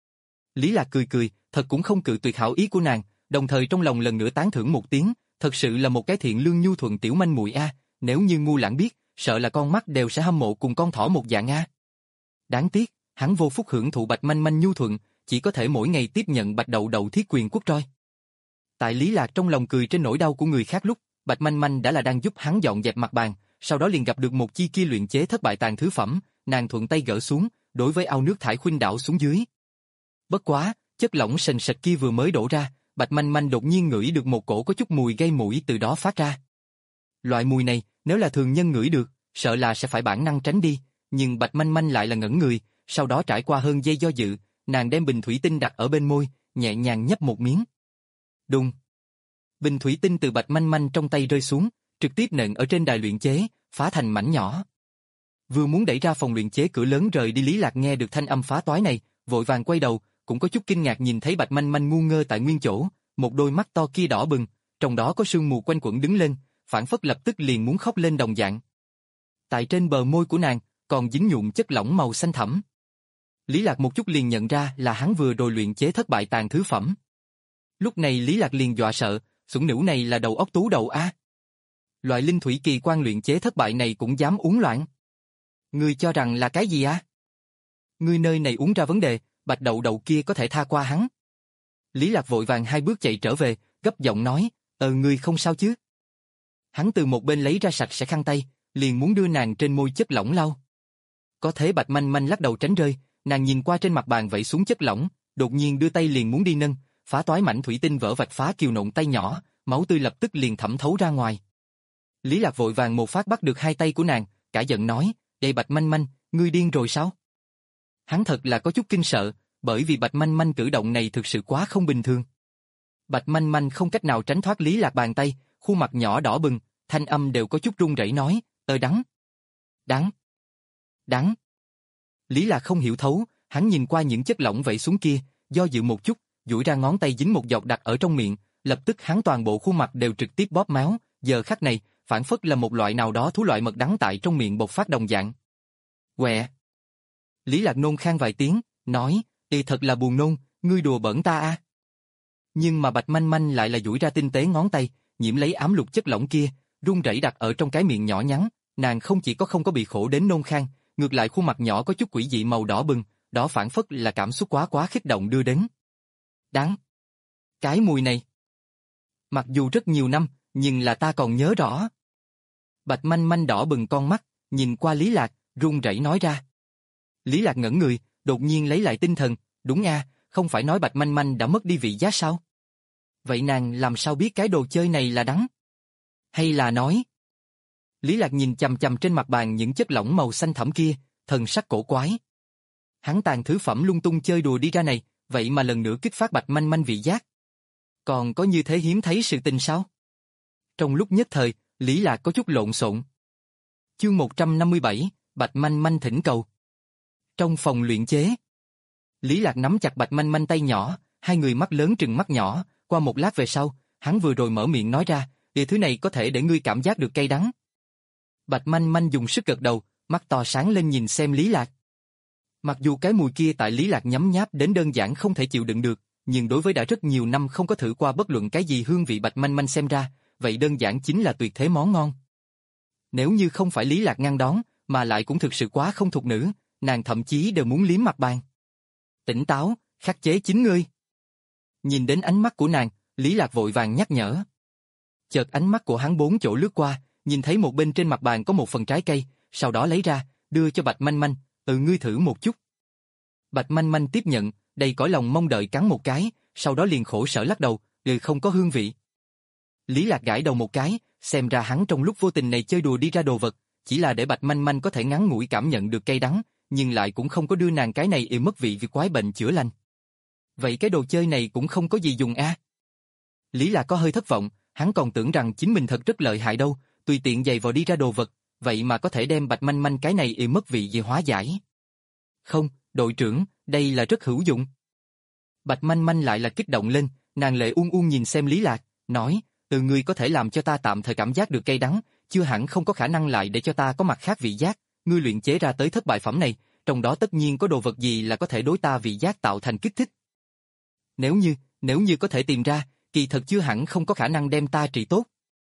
Lý Lạc cười cười, thật cũng không cự tuyệt hảo ý của nàng, đồng thời trong lòng lần nữa tán thưởng một tiếng, thật sự là một cái thiện lương nhu thuận tiểu manh muội a, nếu như ngu lãng biết, sợ là con mắt đều sẽ hâm mộ cùng con thỏ một dạng a. Đáng tiếc, hắn vô phúc hưởng thụ Bạch Manh Manh nhu thuận, chỉ có thể mỗi ngày tiếp nhận Bạch Đậu Đậu thiết quyền quốc roi. Tại Lý Lạc trong lòng cười trên nỗi đau của người khác lúc, Bạch Manh Manh đã là đang giúp hắn dọn dẹp mặt bàn, sau đó liền gặp được một chi kia luyện chế thất bại tàn thứ phẩm, nàng thuận tay gỡ xuống, đối với ao nước thải khuynh đảo xuống dưới. Bất quá, chất lỏng sền sệt kia vừa mới đổ ra, Bạch Manh Manh đột nhiên ngửi được một cổ có chút mùi gây mũi từ đó phát ra. Loại mùi này, nếu là thường nhân ngửi được, sợ là sẽ phải bản năng tránh đi, nhưng Bạch Manh Manh lại là ngẩn người, sau đó trải qua hơn giây do dự, nàng đem bình thủy tinh đặt ở bên môi, nhẹ nhàng nhấp một miếng. Đùng. Bình thủy tinh từ Bạch Manh Manh trong tay rơi xuống, trực tiếp nện ở trên đài luyện chế, phá thành mảnh nhỏ. Vừa muốn đẩy ra phòng luyện chế cửa lớn rời đi, Lý Lạc nghe được thanh âm phá toái này, vội vàng quay đầu, cũng có chút kinh ngạc nhìn thấy Bạch Manh Manh ngu ngơ tại nguyên chỗ, một đôi mắt to kia đỏ bừng, trong đó có sương mù quanh quẩn đứng lên, phản phất lập tức liền muốn khóc lên đồng dạng. Tại trên bờ môi của nàng còn dính nhuộm chất lỏng màu xanh thẳm. Lý Lạc một chút liền nhận ra là hắn vừa rồi luyện chế thất bại tàn thứ phẩm. Lúc này Lý Lạc liền dọa sợ, xủng nữ này là đầu óc tú đầu a. Loại linh thủy kỳ quan luyện chế thất bại này cũng dám uống loạn. Ngươi cho rằng là cái gì a? Ngươi nơi này uống ra vấn đề, Bạch Đậu Đậu kia có thể tha qua hắn. Lý Lạc vội vàng hai bước chạy trở về, gấp giọng nói, ờ ngươi không sao chứ? Hắn từ một bên lấy ra sạch sẽ khăn tay, liền muốn đưa nàng trên môi chất lỏng lau. Có thế Bạch Manh Manh lắc đầu tránh rơi, nàng nhìn qua trên mặt bàn vẩy xuống chất lỏng, đột nhiên đưa tay liền muốn đi nâng, phá toái mảnh thủy tinh vỡ vạch phá kiều nộn tay nhỏ, máu tươi lập tức liền thẩm thấu ra ngoài. Lý Lạc vội vàng một phát bắt được hai tay của nàng, cả giận nói, "Đây Bạch Manh Manh, ngươi điên rồi sao?" Hắn thật là có chút kinh sợ, bởi vì Bạch Manh Manh cử động này thực sự quá không bình thường. Bạch Manh Manh không cách nào tránh thoát Lý Lạc bàn tay, khuôn mặt nhỏ đỏ bừng, thanh âm đều có chút run rẩy nói, "Ơ đắng, đắng, đắng." Lý Lạc không hiểu thấu, hắn nhìn qua những chất lỏng vẩy xuống kia, do dự một chút, duỗi ra ngón tay dính một giọt đặt ở trong miệng, lập tức hắn toàn bộ khuôn mặt đều trực tiếp bóp méo, giờ khắc này, phản phất là một loại nào đó thú loại mật đắng tại trong miệng bộc phát đồng dạng. Quẹ. Lý Lạc nôn khan vài tiếng, nói, "Ê thật là buồn nôn, ngươi đùa bẩn ta a." Nhưng mà Bạch Manh Manh lại là duỗi ra tinh tế ngón tay, nhiễm lấy ám lục chất lỏng kia, run rẩy đặt ở trong cái miệng nhỏ nhắn, nàng không chỉ có không có bị khổ đến nôn khan, ngược lại khuôn mặt nhỏ có chút quỷ dị màu đỏ bừng, đó phản phất là cảm xúc quá quá kích động đưa đến. Đáng. Cái mùi này. Mặc dù rất nhiều năm, nhưng là ta còn nhớ rõ. Bạch Manh Manh đỏ bừng con mắt, nhìn qua Lý Lạc, run rẩy nói ra. Lý Lạc ngẩn người, đột nhiên lấy lại tinh thần, đúng a, không phải nói Bạch Manh Manh đã mất đi vị giác sao? Vậy nàng làm sao biết cái đồ chơi này là đắng? Hay là nói? Lý Lạc nhìn chằm chằm trên mặt bàn những chất lỏng màu xanh thẳm kia, thần sắc cổ quái. Hắn tàn thứ phẩm lung tung chơi đùa đi ra này, vậy mà lần nữa kích phát Bạch Manh Manh vị giác. Còn có như thế hiếm thấy sự tình sao? Trong lúc nhất thời, Lý Lạc có chút lộn xộn. Chương một trăm năm mươi bảy, Bạch Manh Manh thỉnh cầu. Trong phòng luyện chế, Lý Lạc nắm chặt Bạch Manh Manh tay nhỏ, hai người mắt lớn trừng mắt nhỏ, qua một lát về sau, hắn vừa rồi mở miệng nói ra, "Điều thứ này có thể để ngươi cảm giác được cay đắng." Bạch Manh Manh dùng sức gật đầu, mắt to sáng lên nhìn xem Lý Lạc. Mặc dù cái mùi kia tại Lý Lạc nhấm nháp đến đơn giản không thể chịu đựng được, nhưng đối với đã rất nhiều năm không có thử qua bất luận cái gì hương vị Bạch Manh Manh xem ra, vậy đơn giản chính là tuyệt thế món ngon. Nếu như không phải Lý Lạc ngăn đón, mà lại cũng thực sự quá không thuộc nữ, nàng thậm chí đều muốn liếm mặt bàn. Tỉnh táo, khắc chế chính ngươi. Nhìn đến ánh mắt của nàng, Lý Lạc vội vàng nhắc nhở. Chợt ánh mắt của hắn bốn chỗ lướt qua, nhìn thấy một bên trên mặt bàn có một phần trái cây, sau đó lấy ra, đưa cho Bạch Manh Manh, "Ừ ngươi thử một chút." Bạch Manh Manh tiếp nhận, đầy cõi lòng mong đợi cắn một cái, sau đó liền khổ sở lắc đầu, "Ừ không có hương vị." Lý Lạc gãi đầu một cái, xem ra hắn trong lúc vô tình này chơi đùa đi ra đồ vật, chỉ là để Bạch Manh Manh có thể ngắn ngủi cảm nhận được cay đắng, nhưng lại cũng không có đưa nàng cái này y mất vị vì quái bệnh chữa lành. Vậy cái đồ chơi này cũng không có gì dùng a. À? Lý Lạc có hơi thất vọng, hắn còn tưởng rằng chính mình thật rất lợi hại đâu, tùy tiện giày vào đi ra đồ vật, vậy mà có thể đem Bạch Manh Manh cái này y mất vị gì hóa giải. Không, đội trưởng, đây là rất hữu dụng. Bạch Manh Manh lại là kích động lên, nàng lệ uôn uôn nhìn xem Lý Lạc, nói, từ ngươi có thể làm cho ta tạm thời cảm giác được cay đắng, chưa hẳn không có khả năng lại để cho ta có mặt khác vị giác, ngươi luyện chế ra tới thất bại phẩm này, trong đó tất nhiên có đồ vật gì là có thể đối ta vị giác tạo thành kích thích. Nếu như, nếu như có thể tìm ra, kỳ thật chưa hẳn không có khả năng đem ta trị tốt.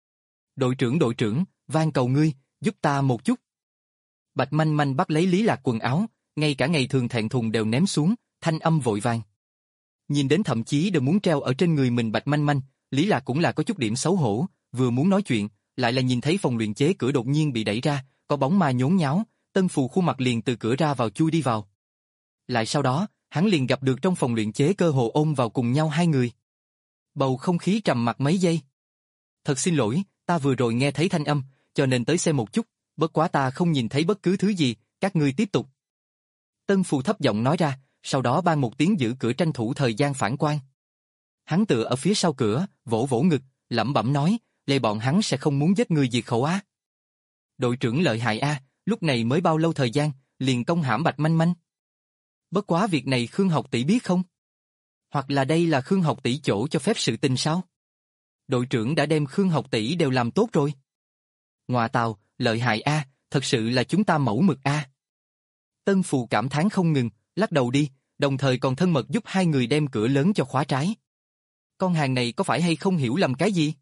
Đội trưởng đội trưởng, van cầu ngươi, giúp ta một chút. Bạch Manh Manh bắt lấy Lý Lạc quần áo, ngay cả ngày thường thẹn thùng đều ném xuống, thanh âm vội vàng. Nhìn đến thậm chí đều muốn treo ở trên người mình Bạch Manh Manh, Lý Lạc cũng là có chút điểm xấu hổ, vừa muốn nói chuyện, lại là nhìn thấy phòng luyện chế cửa đột nhiên bị đẩy ra, có bóng ma nhốn nháo, Tân Phù khuôn mặt liền từ cửa ra vào chui đi vào. Lại sau đó, hắn liền gặp được trong phòng luyện chế cơ hồ ôm vào cùng nhau hai người. Bầu không khí trầm mặc mấy giây. Thật xin lỗi, ta vừa rồi nghe thấy thanh âm, cho nên tới xem một chút, bất quá ta không nhìn thấy bất cứ thứ gì, các ngươi tiếp tục. Tân Phù thấp giọng nói ra, sau đó ban một tiếng giữ cửa tranh thủ thời gian phản quang. Hắn tựa ở phía sau cửa, vỗ vỗ ngực, lẩm bẩm nói, lê bọn hắn sẽ không muốn giết người diệt khẩu á. Đội trưởng lợi hại a, lúc này mới bao lâu thời gian, liền công hãm Bạch Manh Manh. Bất quá việc này Khương học tỷ biết không? Hoặc là đây là Khương học tỷ chỗ cho phép sự tình sao? Đội trưởng đã đem Khương học tỷ đều làm tốt rồi. Ngoà tào, lợi hại a, thật sự là chúng ta mẫu mực a. Tân Phù cảm thán không ngừng, lắc đầu đi, đồng thời còn thân mật giúp hai người đem cửa lớn cho khóa trái. Con hàng này có phải hay không hiểu lầm cái gì?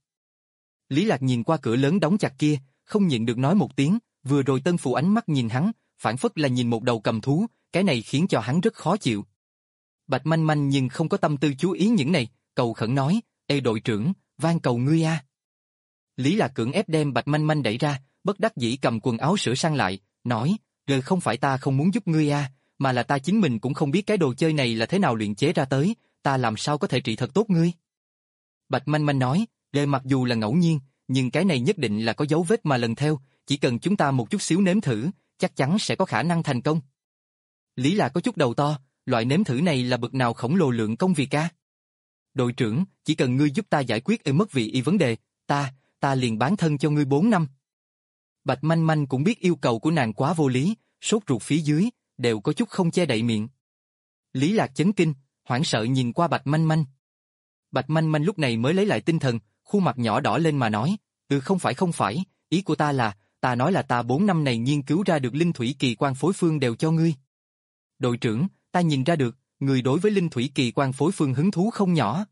Lý Lạc nhìn qua cửa lớn đóng chặt kia, không nhịn được nói một tiếng, vừa rồi Tân Phù ánh mắt nhìn hắn, phản phất là nhìn một đầu cầm thú, cái này khiến cho hắn rất khó chịu. Bạch Manh Manh nhưng không có tâm tư chú ý những này, cầu khẩn nói, ê đội trưởng, van cầu ngươi a. Lý Lạc cưỡng ép đem Bạch Manh Manh đẩy ra, bất đắc dĩ cầm quần áo sửa sang lại, nói, rồi không phải ta không muốn giúp ngươi a, mà là ta chính mình cũng không biết cái đồ chơi này là thế nào luyện chế ra tới, ta làm sao có thể trị thật tốt ngươi. Bạch Manh Manh nói, Lê mặc dù là ngẫu nhiên, nhưng cái này nhất định là có dấu vết mà lần theo, chỉ cần chúng ta một chút xíu nếm thử, chắc chắn sẽ có khả năng thành công. Lý Lạc có chút đầu to, loại nếm thử này là bực nào khổng lồ lượng công việc a. Đội trưởng, chỉ cần ngươi giúp ta giải quyết y mất vị y vấn đề, ta, ta liền bán thân cho ngươi bốn năm. Bạch Manh Manh cũng biết yêu cầu của nàng quá vô lý, sốt ruột phía dưới, đều có chút không che đậy miệng. Lý Lạc chấn kinh, hoảng sợ nhìn qua Bạch Manh Manh. Bạch Manh Manh lúc này mới lấy lại tinh thần, khuôn mặt nhỏ đỏ lên mà nói, ừ không phải không phải, ý của ta là, ta nói là ta bốn năm này nghiên cứu ra được linh thủy kỳ quan phối phương đều cho ngươi. Đội trưởng, ta nhìn ra được, người đối với linh thủy kỳ quan phối phương hứng thú không nhỏ.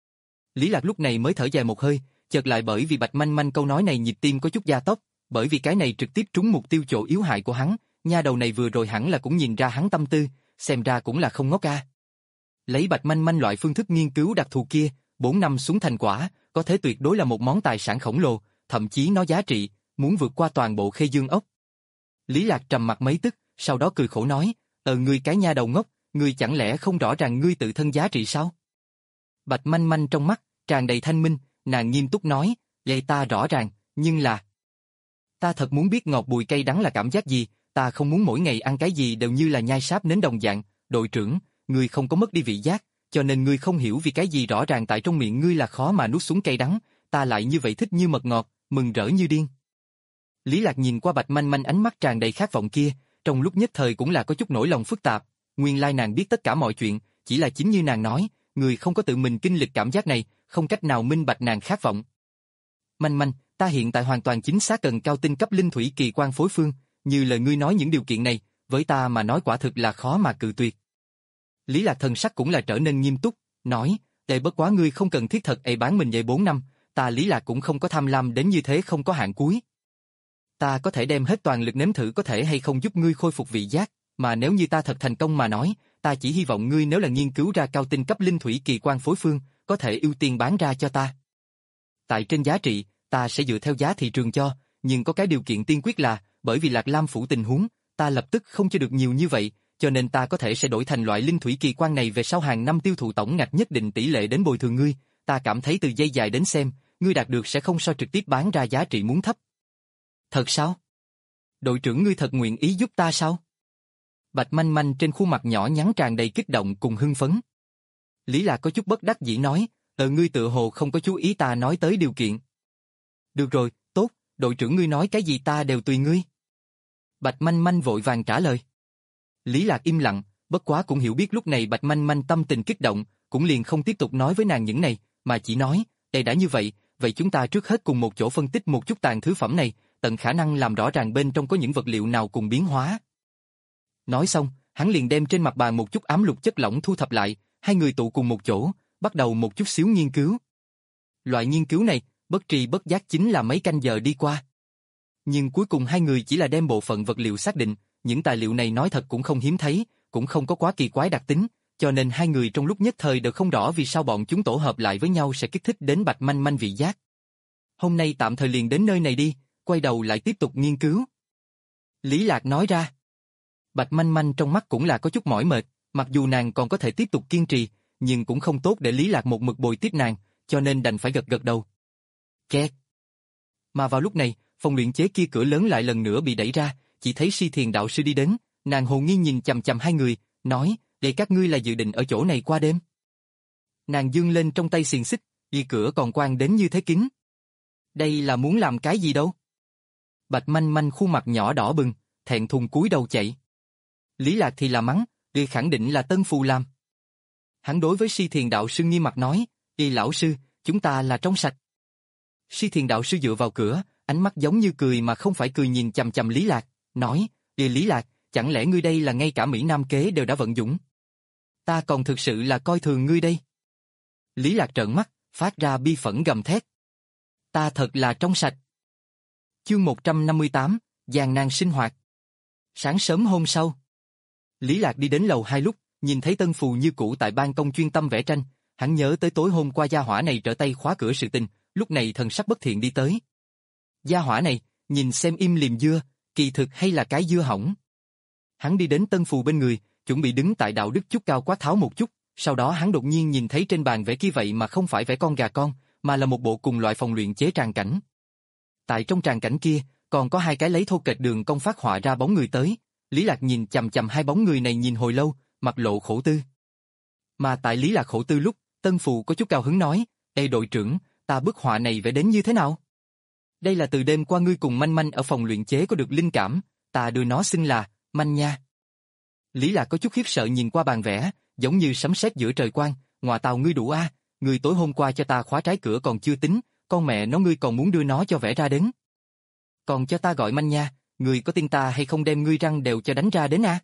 Lý Lạc lúc này mới thở dài một hơi, chợt lại bởi vì Bạch Manh Manh câu nói này nhịp tim có chút gia tốc, bởi vì cái này trực tiếp trúng mục tiêu chỗ yếu hại của hắn, nha đầu này vừa rồi hẳn là cũng nhìn ra hắn tâm tư, xem ra cũng là không ngốc a. Lấy Bạch Manh Manh loại phương thức nghiên cứu đặc thù kia, bốn năm xuống thành quả, có thể tuyệt đối là một món tài sản khổng lồ, thậm chí nó giá trị, muốn vượt qua toàn bộ Khê Dương ốc. Lý Lạc trầm mặt mấy tức, sau đó cười khổ nói, ờ ngươi cái nha đầu ngốc, ngươi chẳng lẽ không rõ ràng ngươi tự thân giá trị sao? Bạch Manh Manh trong mắt, tràn đầy thanh minh, nàng nghiêm túc nói, vậy ta rõ ràng, nhưng là... Ta thật muốn biết ngọt bùi cay đắng là cảm giác gì, ta không muốn mỗi ngày ăn cái gì đều như là nhai sáp nến đồng dạng, đội trưởng, ngươi không có mất đi vị giác, cho nên ngươi không hiểu vì cái gì rõ ràng tại trong miệng ngươi là khó mà nuốt xuống cay đắng, ta lại như vậy thích như mật ngọt, mừng rỡ như điên. Lý Lạc nhìn qua Bạch Manh Manh ánh mắt tràn đầy khát vọng kia, trong lúc nhất thời cũng là có chút nỗi lòng phức tạp, nguyên lai nàng biết tất cả mọi chuyện, chỉ là chính như nàng nói, người không có tự mình kinh lịch cảm giác này, không cách nào minh bạch nàng khát vọng. Manh Manh, ta hiện tại hoàn toàn chính xác cần cao tinh cấp linh thủy kỳ quan phối phương, như lời ngươi nói những điều kiện này, với ta mà nói quả thực là khó mà cự tuyệt. Lý Lạc thần sắc cũng là trở nên nghiêm túc, nói, để bất quá ngươi không cần thiết thật ấy bán mình vậy bốn năm, ta Lý Lạc cũng không có tham lam đến như thế không có hạn cuối. Ta có thể đem hết toàn lực nếm thử có thể hay không giúp ngươi khôi phục vị giác, mà nếu như ta thật thành công mà nói, ta chỉ hy vọng ngươi nếu là nghiên cứu ra cao tinh cấp linh thủy kỳ quan phối phương, có thể ưu tiên bán ra cho ta. Tại trên giá trị, ta sẽ dựa theo giá thị trường cho, nhưng có cái điều kiện tiên quyết là, bởi vì Lạc Lam phủ tình huống, ta lập tức không cho được nhiều như vậy, cho nên ta có thể sẽ đổi thành loại linh thủy kỳ quan này về sau hàng năm tiêu thụ tổng ngạch nhất định tỷ lệ đến bồi thường ngươi, ta cảm thấy từ dây dài đến xem, ngươi đạt được sẽ không so trực tiếp bán ra giá trị muốn thấp. Thật sao? Đội trưởng ngươi thật nguyện ý giúp ta sao? Bạch Manh Manh trên khuôn mặt nhỏ nhắn tràn đầy kích động cùng hưng phấn. Lý Lạc có chút bất đắc dĩ nói, ờ ngươi tự hồ không có chú ý ta nói tới điều kiện. Được rồi, tốt, đội trưởng ngươi nói cái gì ta đều tùy ngươi. Bạch Manh Manh vội vàng trả lời. Lý Lạc im lặng, bất quá cũng hiểu biết lúc này Bạch Manh Manh tâm tình kích động, cũng liền không tiếp tục nói với nàng những này, mà chỉ nói, đây đã như vậy, vậy chúng ta trước hết cùng một chỗ phân tích một chút tàn thứ phẩm này, tận khả năng làm rõ ràng bên trong có những vật liệu nào cùng biến hóa. Nói xong, hắn liền đem trên mặt bàn một chút ám lục chất lỏng thu thập lại, hai người tụ cùng một chỗ, bắt đầu một chút xíu nghiên cứu. Loại nghiên cứu này, bất tri bất giác chính là mấy canh giờ đi qua. Nhưng cuối cùng hai người chỉ là đem bộ phận vật liệu xác định, những tài liệu này nói thật cũng không hiếm thấy, cũng không có quá kỳ quái đặc tính, cho nên hai người trong lúc nhất thời đều không rõ vì sao bọn chúng tổ hợp lại với nhau sẽ kích thích đến Bạch Manh Manh vị giác. Hôm nay tạm thời liền đến nơi này đi, quay đầu lại tiếp tục nghiên cứu. Lý Lạc nói ra. Bạch Manh Manh trong mắt cũng là có chút mỏi mệt, mặc dù nàng còn có thể tiếp tục kiên trì, nhưng cũng không tốt để Lý Lạc một mực bồi tiếp nàng, cho nên đành phải gật gật đầu. Kẹt. Mà vào lúc này, phòng luyện chế kia cửa lớn lại lần nữa bị đẩy ra, chỉ thấy Si Thiền đạo sư đi đến, nàng hồ nghi nhìn chằm chằm hai người, nói, để các ngươi là dự định ở chỗ này qua đêm. Nàng dương lên trong tay xiềng xích, y cửa còn quang đến như thế kín. Đây là muốn làm cái gì đâu? Bạch Manh Manh khuôn mặt nhỏ đỏ bừng, thẹn thùng cúi đầu chạy. Lý Lạc thì là mắng, y khẳng định là Tân Phù làm. Hắn đối với Si Thiền đạo sư nghiêm mặt nói, y lão sư, chúng ta là trong sạch. Si Thiền đạo sư dựa vào cửa, ánh mắt giống như cười mà không phải cười nhìn chằm chằm Lý Lạc, nói, y Lý Lạc, chẳng lẽ ngươi đây là ngay cả Mỹ Nam kế đều đã vận dụng? Ta còn thực sự là coi thường ngươi đây. Lý Lạc trợn mắt, phát ra bi phẫn gầm thét. Ta thật là trong sạch. Chương một trăm năm mươi tám, Giàn Nan sinh hoạt. Sáng sớm hôm sau, Lý Lạc đi đến lầu hai lúc, nhìn thấy Tân Phù như cũ tại ban công chuyên tâm vẽ tranh, hắn nhớ tới tối hôm qua gia hỏa này trở tay khóa cửa sự tình, lúc này thần sắc bất thiện đi tới. Gia hỏa này, nhìn xem im liềm dưa, kỳ thực hay là cái dưa hỏng. Hắn đi đến Tân Phù bên người, chuẩn bị đứng tại đạo đức chút cao quá tháo một chút, sau đó hắn đột nhiên nhìn thấy trên bàn vẽ kia vậy mà không phải vẽ con gà con, mà là một bộ cùng loại phòng luyện chế tràng cảnh. Tại trong tràng cảnh kia, còn có hai cái lấy thô kệch đường cong phát họa ra bóng người tới. Lý Lạc nhìn chằm chằm hai bóng người này nhìn hồi lâu, mặt lộ khổ tư. Mà tại Lý Lạc khổ tư lúc, Tân Phù có chút cao hứng nói, ê đội trưởng, ta bức họa này vẽ đến như thế nào? Đây là từ đêm qua ngươi cùng Manh Manh ở phòng luyện chế có được linh cảm, ta đưa nó xưng là Manh nha. Lý Lạc có chút khiếp sợ nhìn qua bàn vẽ, giống như sấm sét giữa trời quang, ngọa tào ngươi đủ a, ngươi tối hôm qua cho ta khóa trái cửa còn chưa tính, con mẹ nó ngươi còn muốn đưa nó cho vẽ ra đến. Còn cho ta gọi Manh nha, ngươi có tin ta hay không đem ngươi răng đều cho đánh ra đến a?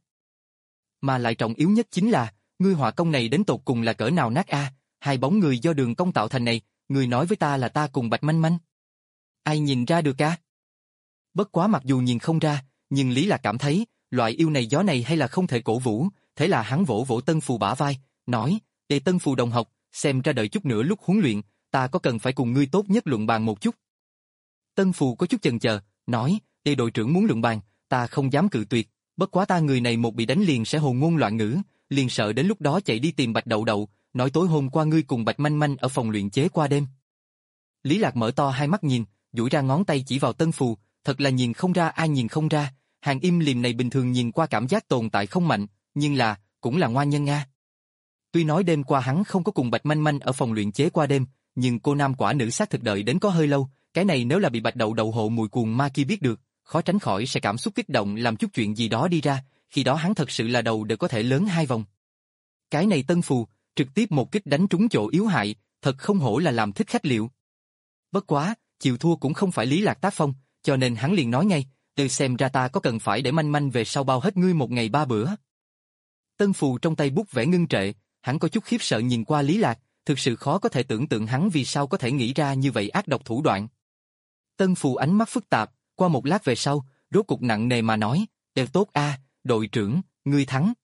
Mà lại trọng yếu nhất chính là, ngươi họa công này đến tột cùng là cỡ nào nát a, hai bóng người do đường cong tạo thành này, ngươi nói với ta là ta cùng Bạch Manh Manh. Ai nhìn ra được a? Bất quá mặc dù nhìn không ra, nhưng Lý Lạc cảm thấy, loại yêu này gió này hay là không thể cổ vũ, thế là hắn vỗ vỗ Tân Phù bả vai, nói, để Tân Phù đồng học, xem ra đợi chút nữa lúc huấn luyện, ta có cần phải cùng ngươi tốt nhất luận bàn một chút. Tân Phù có chút chần chờ, nói, để đội trưởng muốn luận bàn, ta không dám cự tuyệt, bất quá ta người này một bị đánh liền sẽ hồ ngôn loạn ngữ, liền sợ đến lúc đó chạy đi tìm Bạch Đậu Đậu, nói tối hôm qua ngươi cùng Bạch Manh Manh ở phòng luyện chế qua đêm. Lý Lạc mở to hai mắt nhìn, duỗi ra ngón tay chỉ vào Tân Phù, thật là nhìn không ra ai nhìn không ra, hàng im liềm này bình thường nhìn qua cảm giác tồn tại không mạnh, nhưng là, cũng là ngoan nhân nga. Tuy nói đêm qua hắn không có cùng Bạch Manh Manh ở phòng luyện chế qua đêm, nhưng cô nam quả nữ xác thực đợi đến có hơi lâu, cái này nếu là bị Bạch Đậu Đậu hộ mùi cuồng ma kia biết được, khó tránh khỏi sẽ cảm xúc kích động làm chút chuyện gì đó đi ra, khi đó hắn thật sự là đầu đều có thể lớn hai vòng. Cái này Tân Phù, trực tiếp một kích đánh trúng chỗ yếu hại, thật không hổ là làm thích khách liệu. Bất quá, chịu thua cũng không phải Lý Lạc tác phong, cho nên hắn liền nói ngay, từ xem ra ta có cần phải để Manh Manh về sau bao hết ngươi một ngày ba bữa. Tân Phù trong tay bút vẽ ngưng trệ, hắn có chút khiếp sợ nhìn qua Lý Lạc, thực sự khó có thể tưởng tượng hắn vì sao có thể nghĩ ra như vậy ác độc thủ đoạn. Tân Phù ánh mắt phức tạp, qua một lát về sau, rốt cục nặng nề mà nói, đều tốt a, đội trưởng, ngươi thắng.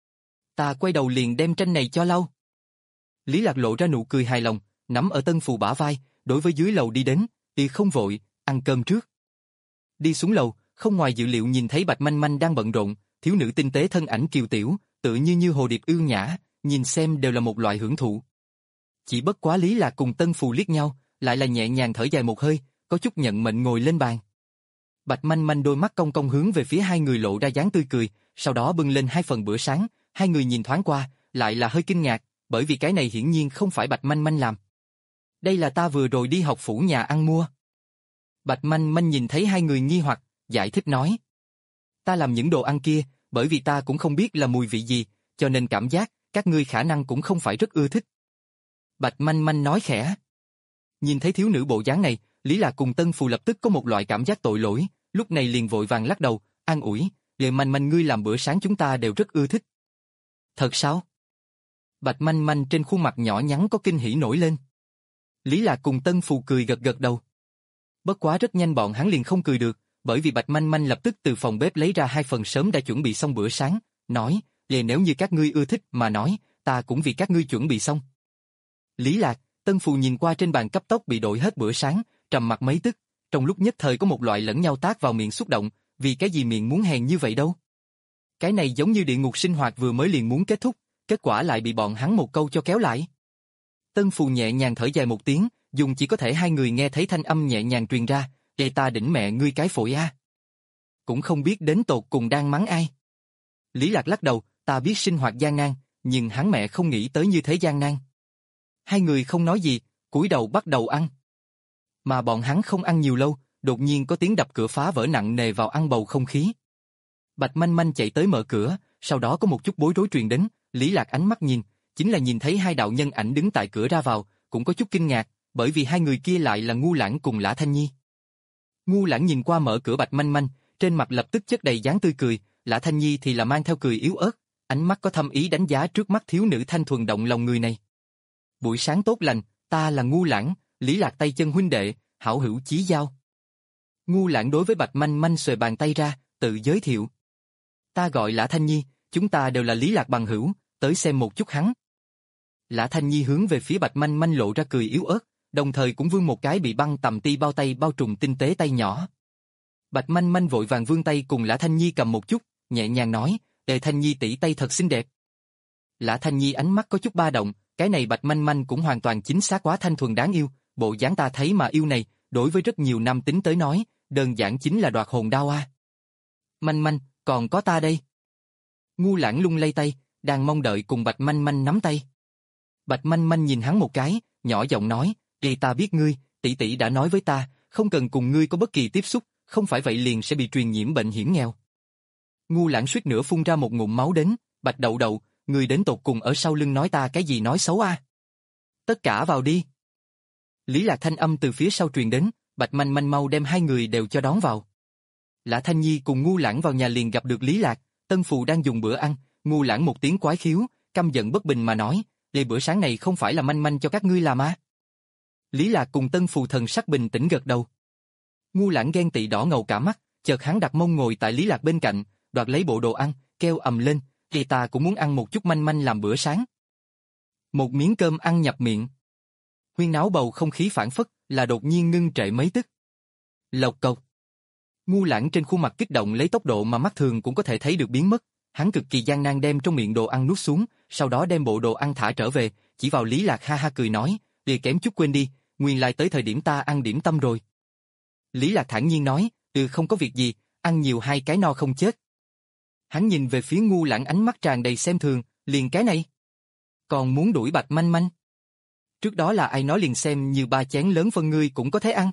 Ta quay đầu liền đem tranh này cho lau. Lý Lạc lộ ra nụ cười hài lòng, nắm ở Tân Phù bả vai, đối với dưới lầu đi đến, đi không vội, ăn cơm trước. Đi xuống lầu, không ngoài dự liệu nhìn thấy Bạch Manh Manh đang bận rộn, thiếu nữ tinh tế thân ảnh kiều tiểu, tự như như hồ điệp ưu nhã, nhìn xem đều là một loại hưởng thụ. Chỉ bất quá Lý Lạc cùng Tân Phù liếc nhau, lại là nhẹ nhàng thở dài một hơi, có chút nhận mệnh ngồi lên bàn. Bạch Manh Manh đôi mắt cong cong hướng về phía hai người lộ ra dáng tươi cười, sau đó bưng lên hai phần bữa sáng, hai người nhìn thoáng qua, lại là hơi kinh ngạc, bởi vì cái này hiển nhiên không phải Bạch Manh Manh làm. Đây là ta vừa rồi đi học phủ nhà ăn mua. Bạch Manh Manh nhìn thấy hai người nghi hoặc, giải thích nói. Ta làm những đồ ăn kia, bởi vì ta cũng không biết là mùi vị gì, cho nên cảm giác, các ngươi khả năng cũng không phải rất ưa thích. Bạch Manh Manh nói khẽ. Nhìn thấy thiếu nữ bộ dáng này, Lý Lạc cùng Tân Phù lập tức có một loại cảm giác tội lỗi, lúc này liền vội vàng lắc đầu, an ủi, "Lệ Manh Manh ngươi làm bữa sáng chúng ta đều rất ưa thích." Thật sao? Bạch Manh Manh trên khuôn mặt nhỏ nhắn có kinh hỉ nổi lên. Lý Lạc cùng Tân Phù cười gật gật đầu. Bất quá rất nhanh bọn hắn liền không cười được, bởi vì Bạch Manh Manh lập tức từ phòng bếp lấy ra hai phần sớm đã chuẩn bị xong bữa sáng, nói, "Lệ nếu như các ngươi ưa thích mà nói, ta cũng vì các ngươi chuẩn bị xong." Lý Lạc, Tân Phù nhìn qua trên bàn cấp tốc bị đổi hết bữa sáng, trầm mặt mấy tức, trong lúc nhất thời có một loại lẫn nhau tát vào miệng xúc động, vì cái gì miệng muốn hèn như vậy đâu. Cái này giống như địa ngục sinh hoạt vừa mới liền muốn kết thúc, kết quả lại bị bọn hắn một câu cho kéo lại. Tân Phù nhẹ nhàng thở dài một tiếng, dùng chỉ có thể hai người nghe thấy thanh âm nhẹ nhàng truyền ra, "Ê ta đỉnh mẹ ngươi cái phổi a." Cũng không biết đến tột cùng đang mắng ai. Lý Lạc lắc đầu, ta biết sinh hoạt gian nan, nhưng hắn mẹ không nghĩ tới như thế gian nan. Hai người không nói gì, cúi đầu bắt đầu ăn. Mà bọn hắn không ăn nhiều lâu, đột nhiên có tiếng đập cửa phá vỡ nặng nề vào ăn bầu không khí. Bạch Manh Manh chạy tới mở cửa, sau đó có một chút bối rối truyền đến, Lý Lạc ánh mắt nhìn, chính là nhìn thấy hai đạo nhân ảnh đứng tại cửa ra vào, cũng có chút kinh ngạc, bởi vì hai người kia lại là Ngu Lãng cùng Lã Thanh Nhi. Ngu Lãng nhìn qua mở cửa Bạch Manh Manh, trên mặt lập tức chất đầy dáng tươi cười, Lã Thanh Nhi thì là mang theo cười yếu ớt, ánh mắt có thâm ý đánh giá trước mắt thiếu nữ thanh thuần động lòng người này. Buổi sáng tốt lành, ta là Ngu Lãng, Lý Lạc tay chân huynh đệ, hảo hữu chí giao. Ngu Lãng đối với Bạch Manh Manh xuề bàn tay ra, tự giới thiệu. Ta gọi Lã Thanh Nhi, chúng ta đều là Lý Lạc bằng hữu, tới xem một chút hắn. Lã Thanh Nhi hướng về phía Bạch Manh Manh lộ ra cười yếu ớt, đồng thời cũng vươn một cái bị băng tầm ti bao tay bao trùm tinh tế tay nhỏ. Bạch Manh Manh vội vàng vươn tay cùng Lã Thanh Nhi cầm một chút, nhẹ nhàng nói, "Ê Thanh Nhi tỷ tay thật xinh đẹp." Lã Thanh Nhi ánh mắt có chút ba động, cái này Bạch Manh Manh cũng hoàn toàn chính xác quá thanh thuần đáng yêu, bộ dáng ta thấy mà yêu này, đối với rất nhiều nam tính tới nói, đơn giản chính là đoạt hồn đao a. Manh Manh, còn có ta đây. Ngu Lãng lung lay tay, đang mong đợi cùng Bạch Manh Manh nắm tay. Bạch Manh Manh nhìn hắn một cái, nhỏ giọng nói, "Ê ta biết ngươi, tỷ tỷ đã nói với ta, không cần cùng ngươi có bất kỳ tiếp xúc, không phải vậy liền sẽ bị truyền nhiễm bệnh hiểm nghèo." Ngu Lãng suýt nữa phun ra một ngụm máu đến, Bạch Đậu Đậu, ngươi đến tột cùng ở sau lưng nói ta cái gì nói xấu a? Tất cả vào đi. Lý Lạc thanh âm từ phía sau truyền đến, Bạch Manh Manh mau đem hai người đều cho đón vào. Lã Thanh Nhi cùng Ngu Lãng vào nhà liền gặp được Lý Lạc, Tân Phù đang dùng bữa ăn, Ngu Lãng một tiếng quái khiếu, căm giận bất bình mà nói, "Lê bữa sáng này không phải là Manh Manh cho các ngươi làm á?" Lý Lạc cùng Tân Phù thần sắc bình tĩnh gật đầu. Ngu Lãng ghen tị đỏ ngầu cả mắt, chợt hắn đặt mông ngồi tại Lý Lạc bên cạnh, đoạt lấy bộ đồ ăn, kêu ầm lên, "Thì ta cũng muốn ăn một chút Manh Manh làm bữa sáng." Một miếng cơm ăn nhập miệng. Huyên náo bầu không khí phảng phất, là đột nhiên ngưng trệ mấy tức. Lộc cộc. Ngu Lãng trên khuôn mặt kích động lấy tốc độ mà mắt thường cũng có thể thấy được biến mất, hắn cực kỳ gian nan đem trong miệng đồ ăn nuốt xuống, sau đó đem bộ đồ ăn thả trở về, chỉ vào Lý Lạc ha ha cười nói, "Lìa kém chút quên đi, nguyên lai tới thời điểm ta ăn điểm tâm rồi." Lý Lạc thản nhiên nói, "Ừ không có việc gì, ăn nhiều hai cái no không chết." Hắn nhìn về phía Ngu Lãng ánh mắt tràn đầy xem thường, "Liền cái này? Còn muốn đuổi Bạch Manh Manh? Trước đó là ai nói liền xem như ba chén lớn phân ngươi cũng có thể ăn?"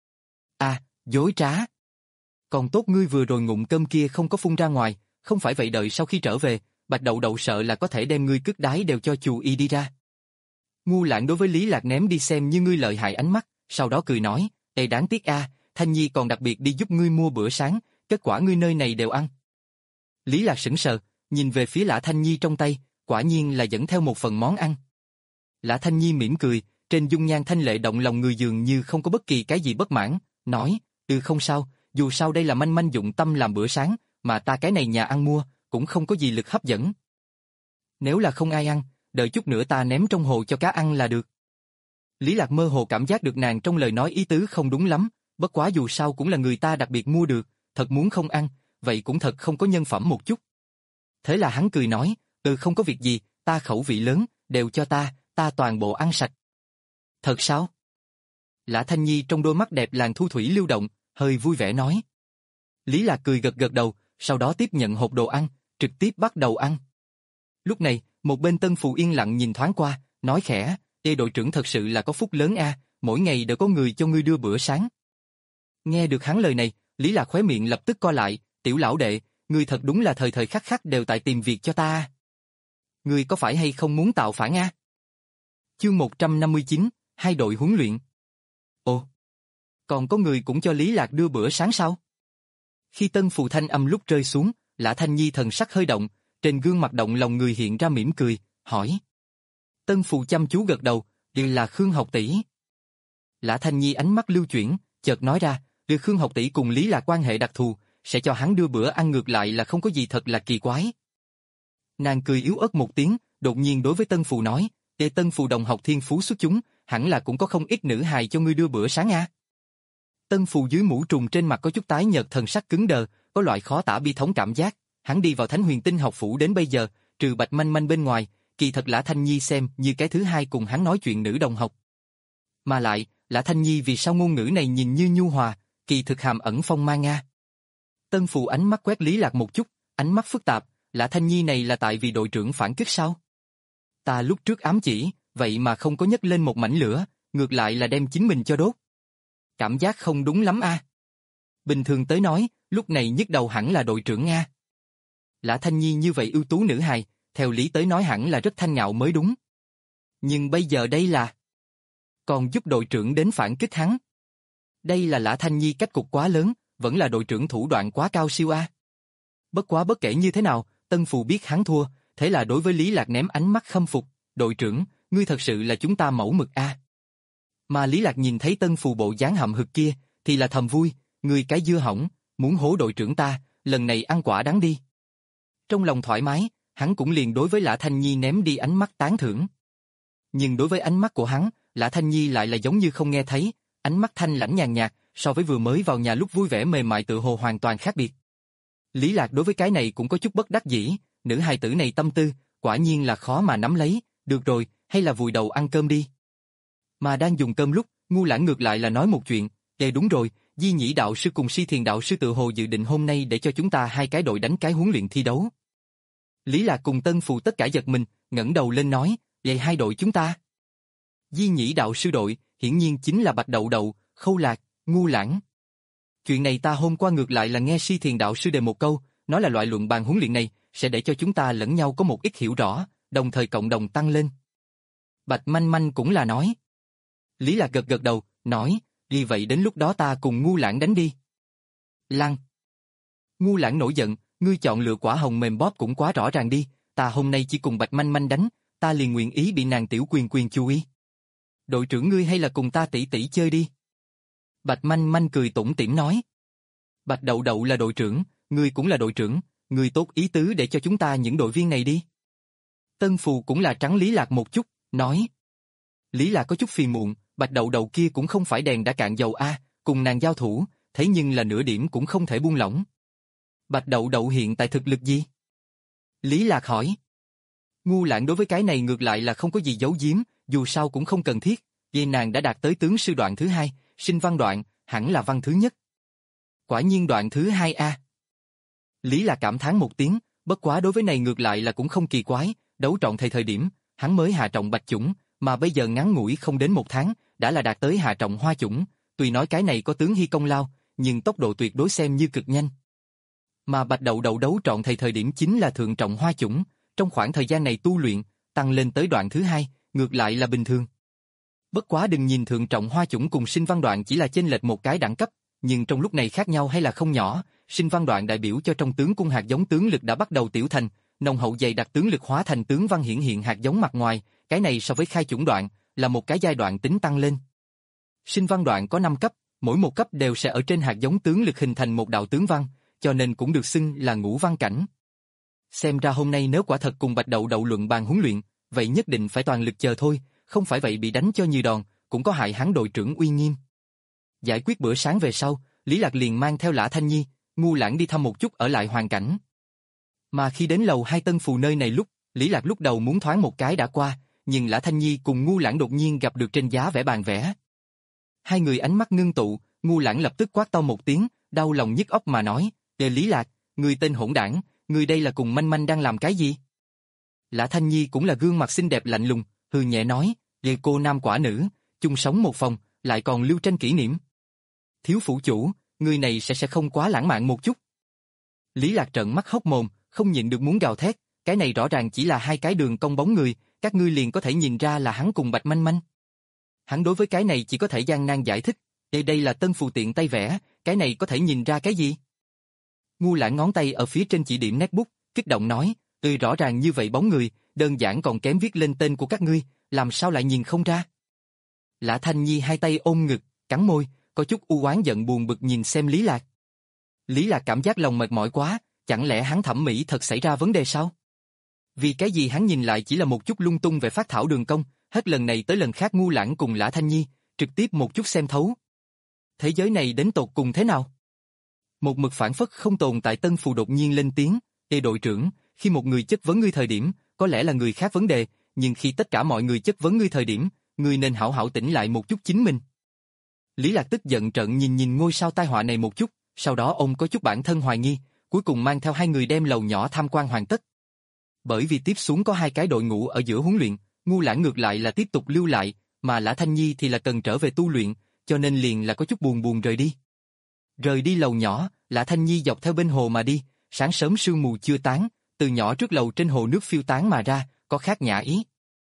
"À, dối trá. Còn tốt ngươi vừa rồi ngụm cơm kia không có phun ra ngoài, không phải vậy đợi sau khi trở về, Bạch Đậu Đậu sợ là có thể đem ngươi cứt đái đều cho chù y đi ra." Ngu Lãng đối với Lý Lạc ném đi xem như ngươi lợi hại ánh mắt, sau đó cười nói, "Ê đáng tiếc a, Thanh Nhi còn đặc biệt đi giúp ngươi mua bữa sáng, kết quả ngươi nơi này đều ăn." Lý Lạc sững sờ, nhìn về phía Lã Thanh Nhi trong tay, quả nhiên là dẫn theo một phần món ăn. Lã Thanh Nhi mỉm cười, trên dung nhan thanh lệ động lòng người dường như không có bất kỳ cái gì bất mãn, nói, "Ừ không sao, dù sao đây là Manh Manh dụng tâm làm bữa sáng, mà ta cái này nhà ăn mua, cũng không có gì lực hấp dẫn. Nếu là không ai ăn, đợi chút nữa ta ném trong hồ cho cá ăn là được." Lý Lạc mơ hồ cảm giác được nàng trong lời nói ý tứ không đúng lắm, bất quá dù sao cũng là người ta đặc biệt mua được, thật muốn không ăn, vậy cũng thật không có nhân phẩm một chút. Thế là hắn cười nói, "Ừ không có việc gì, ta khẩu vị lớn, đều cho ta, ta toàn bộ ăn sạch." "Thật sao?" Lã Thanh Nhi trong đôi mắt đẹp làn thu thủy lưu động, hơi vui vẻ nói. Lý Lạc cười gật gật đầu, sau đó tiếp nhận hộp đồ ăn, trực tiếp bắt đầu ăn. Lúc này, một bên Tân Phù yên lặng nhìn thoáng qua, nói khẽ, Ê đội trưởng thật sự là có phúc lớn a, mỗi ngày đều có người cho ngươi đưa bữa sáng. Nghe được hắn lời này, Lý Lạc khóe miệng lập tức co lại, tiểu lão đệ, ngươi thật đúng là thời thời khắc khắc đều tại tìm việc cho ta. Ngươi có phải hay không muốn tạo phản a? Chương một trăm năm mươi chín, hai đội huấn luyện. Ồ, còn có người cũng cho Lý Lạc đưa bữa sáng sao? Khi Tân Phù thanh âm lúc rơi xuống, Lã Thanh Nhi thần sắc hơi động, trên gương mặt động lòng người hiện ra mỉm cười, hỏi. Tân Phù chăm chú gật đầu, đều là Khương học tỷ. Lã Thanh Nhi ánh mắt lưu chuyển, chợt nói ra, đưa Khương học tỷ cùng Lý Lạc quan hệ đặc thù, sẽ cho hắn đưa bữa ăn ngược lại là không có gì thật là kỳ quái. Nàng cười yếu ớt một tiếng, đột nhiên đối với Tân Phù nói, Ê Tân Phù đồng học thiên phú xuất chúng, hẳn là cũng có không ít nữ hài cho ngươi đưa bữa sáng a. Tân Phù dưới mũ trùng trên mặt có chút tái nhợt, thần sắc cứng đờ, có loại khó tả bi thống cảm giác. Hắn đi vào Thánh Huyền Tinh học phủ đến bây giờ, trừ Bạch Manh Manh bên ngoài, kỳ thật Lã Thanh Nhi xem như cái thứ hai cùng hắn nói chuyện nữ đồng học. Mà lại, Lã Thanh Nhi vì sao ngôn ngữ này nhìn như nhu hòa, kỳ thực hàm ẩn phong mang nga. Tân Phù ánh mắt quét Lý Lạc một chút, ánh mắt phức tạp, Lã Thanh Nhi này là tại vì đội trưởng phản kích sao? Ta lúc trước ám chỉ, vậy mà không có nhấc lên một mảnh lửa, ngược lại là đem chính mình cho đốt. Cảm giác không đúng lắm a. Bình thường tới nói, lúc này nhức đầu hẳn là đội trưởng Nga. Lã Thanh Nhi như vậy ưu tú nữ hài, theo lý tới nói hẳn là rất thanh ngạo mới đúng. Nhưng bây giờ đây là... còn giúp đội trưởng đến phản kích hắn. Đây là Lã Thanh Nhi cách cục quá lớn, vẫn là đội trưởng thủ đoạn quá cao siêu a. Bất quá bất kể như thế nào, Tân Phù biết hắn thua, thế là đối với Lý Lạc ném ánh mắt khâm phục, đội trưởng, ngươi thật sự là chúng ta mẫu mực a. Mà Lý Lạc nhìn thấy Tân Phù bộ dáng hậm hực kia, thì là thầm vui, ngươi cái dưa hỏng, muốn hố đội trưởng ta, lần này ăn quả đắng đi. Trong lòng thoải mái, hắn cũng liền đối với Lã Thanh Nhi ném đi ánh mắt tán thưởng. Nhưng đối với ánh mắt của hắn, Lã Thanh Nhi lại là giống như không nghe thấy, ánh mắt thanh lãnh nhàn nhạt, so với vừa mới vào nhà lúc vui vẻ mềm mại tự hồ hoàn toàn khác biệt. Lý Lạc đối với cái này cũng có chút bất đắc dĩ, nữ hài tử này tâm tư, quả nhiên là khó mà nắm lấy, được rồi, hay là vùi đầu ăn cơm đi. Mà đang dùng cơm lúc, Ngu Lãng ngược lại là nói một chuyện, Ê đúng rồi, Di Nhĩ đạo sư cùng Si Thiền đạo sư tự hồ dự định hôm nay để cho chúng ta hai cái đội đánh cái huấn luyện thi đấu. Lý Lạc cùng Tân Phù tất cả giật mình, ngẩng đầu lên nói, vậy hai đội chúng ta. Di Nhĩ đạo sư đội, hiển nhiên chính là Bạch Đậu Đậu, Khâu Lạc, Ngu Lãng. Chuyện này ta hôm qua ngược lại là nghe Si Thiền đạo sư đề một câu, nói là loại luận bàn huấn luyện này sẽ để cho chúng ta lẫn nhau có một ít hiểu rõ, đồng thời cộng đồng tăng lên. Bạch Manh Manh cũng là nói. Lý Lạc gật gật đầu, nói, vì vậy đến lúc đó ta cùng Ngu Lãng đánh đi. Lăng. Ngu Lãng nổi giận, ngươi chọn lựa quả hồng mềm bóp cũng quá rõ ràng đi, ta hôm nay chỉ cùng Bạch Manh Manh đánh, ta liền nguyện ý bị nàng tiểu quyền quyền chú ý. Đội trưởng ngươi hay là cùng ta tỷ tỷ chơi đi. Bạch Manh Manh cười tủm tỉm nói. Bạch Đậu Đậu là đội trưởng, ngươi cũng là đội trưởng, ngươi tốt ý tứ để cho chúng ta những đội viên này đi. Tân Phù cũng là trắng Lý Lạc một chút, nói. Lý Lạc có chút phiền muộn, Bạch Đậu Đậu kia cũng không phải đèn đã cạn dầu a, cùng nàng giao thủ, thế nhưng là nửa điểm cũng không thể buông lỏng. Bạch Đậu Đậu hiện tại thực lực gì? Lý Lạc hỏi. Ngu Lãng đối với cái này ngược lại là không có gì giấu giếm, dù sao cũng không cần thiết, vì nàng đã đạt tới tướng sư đoạn thứ hai, sinh văn đoạn, hẳn là văn thứ nhất. Quả nhiên đoạn thứ hai a. Lý Lạc cảm thán một tiếng, bất quá đối với này ngược lại là cũng không kỳ quái, đấu trọng thầy thời điểm, hắn mới hạ trọng bạch chủng, mà bây giờ ngắn ngủi không đến một tháng, đã là đạt tới hạ trọng hoa chủng, tuy nói cái này có tướng hy công lao, nhưng tốc độ tuyệt đối xem như cực nhanh. Mà Bạch Đậu Đậu đấu trọn thầy thời điểm chính là thượng trọng hoa chủng, trong khoảng thời gian này tu luyện, tăng lên tới đoạn thứ hai, ngược lại là bình thường. Bất quá đừng nhìn thượng trọng hoa chủng cùng sinh văn đoạn chỉ là chênh lệch một cái đẳng cấp, nhưng trong lúc này khác nhau hay là không nhỏ, sinh văn đoạn đại biểu cho trong tướng cung hạt giống tướng lực đã bắt đầu tiểu thành, nồng hậu dày đặc tướng lực hóa thành tướng văn hiển hiện hạt giống mặt ngoài, cái này so với khai chủng đoạn, là một cái giai đoạn tính tăng lên. Sinh văn đoạn có năm cấp, mỗi một cấp đều sẽ ở trên hạt giống tướng lực hình thành một đạo tướng văn, cho nên cũng được xưng là ngũ văn cảnh. Xem ra hôm nay nếu quả thật cùng Bạch Đậu Đậu luận bàn huấn luyện, vậy nhất định phải toàn lực chờ thôi, không phải vậy bị đánh cho như đòn, cũng có hại hắn đội trưởng uy nghiêm. Giải quyết bữa sáng về sau, Lý Lạc liền mang theo Lã Thanh Nhi, Ngu Lãng đi thăm một chút ở lại hoàn cảnh. Mà khi đến lầu hai Tân Phù nơi này lúc, Lý Lạc lúc đầu muốn thoáng một cái đã qua, nhưng Lã Thanh Nhi cùng Ngu Lãng đột nhiên gặp được trên giá vẽ bàn vẽ. Hai người ánh mắt ngưng tụ, Ngu Lãng lập tức quát to một tiếng, đau lòng nhức óc mà nói, Ê Lý Lạc, người tên hỗn đảng, người đây là cùng Manh Manh đang làm cái gì? Lã Thanh Nhi cũng là gương mặt xinh đẹp lạnh lùng, hừ nhẹ nói, Ê cô nam quả nữ, chung sống một phòng, lại còn lưu tranh kỷ niệm. Thiếu phủ chủ, người này sẽ sẽ không quá lãng mạn một chút. Lý Lạc trợn mắt hốc mồm, không nhịn được muốn gào thét, cái này rõ ràng chỉ là hai cái đường cong bóng người, các ngươi liền có thể nhìn ra là hắn cùng Bạch Manh Manh. Hắn đối với cái này chỉ có thể gian nan giải thích, đây đây là tân phù tiện tay vẽ, cái này có thể nhìn ra cái gì? Ngu Lãng ngón tay ở phía trên chỉ điểm nét bút, kích động nói, ừ rõ ràng như vậy bóng người, đơn giản còn kém viết lên tên của các ngươi, làm sao lại nhìn không ra? Lã Thanh Nhi hai tay ôm ngực, cắn môi, có chút u oán giận buồn bực nhìn xem Lý Lạc. Lý Lạc cảm giác lòng mệt mỏi quá, chẳng lẽ hắn thẩm mỹ thật xảy ra vấn đề sao? Vì cái gì hắn nhìn lại chỉ là một chút lung tung về phát thảo đường cong, hết lần này tới lần khác Ngu Lãng cùng Lã Thanh Nhi, trực tiếp một chút xem thấu. Thế giới này đến tột cùng thế nào? Một mực phản phất không tồn tại tân phù đột nhiên lên tiếng, Ê đội trưởng, khi một người chất vấn ngươi thời điểm, có lẽ là người khác vấn đề, nhưng khi tất cả mọi người chất vấn ngươi thời điểm, ngươi nên hảo hảo tỉnh lại một chút chính mình. Lý Lạc tức giận trợn nhìn nhìn ngôi sao tai họa này một chút, sau đó ông có chút bản thân hoài nghi, cuối cùng mang theo hai người đem lầu nhỏ tham quan hoàn tất. Bởi vì tiếp xuống có hai cái đội ngũ ở giữa huấn luyện, Ngu Lãng ngược lại là tiếp tục lưu lại, mà Lã Thanh Nhi thì là cần trở về tu luyện, cho nên liền là có chút buồn buồn rời đi. Rời đi lầu nhỏ, Lã Thanh Nhi dọc theo bên hồ mà đi, sáng sớm sương mù chưa tán, từ nhỏ trước lầu trên hồ nước phiêu tán mà ra, có khác nhã ý.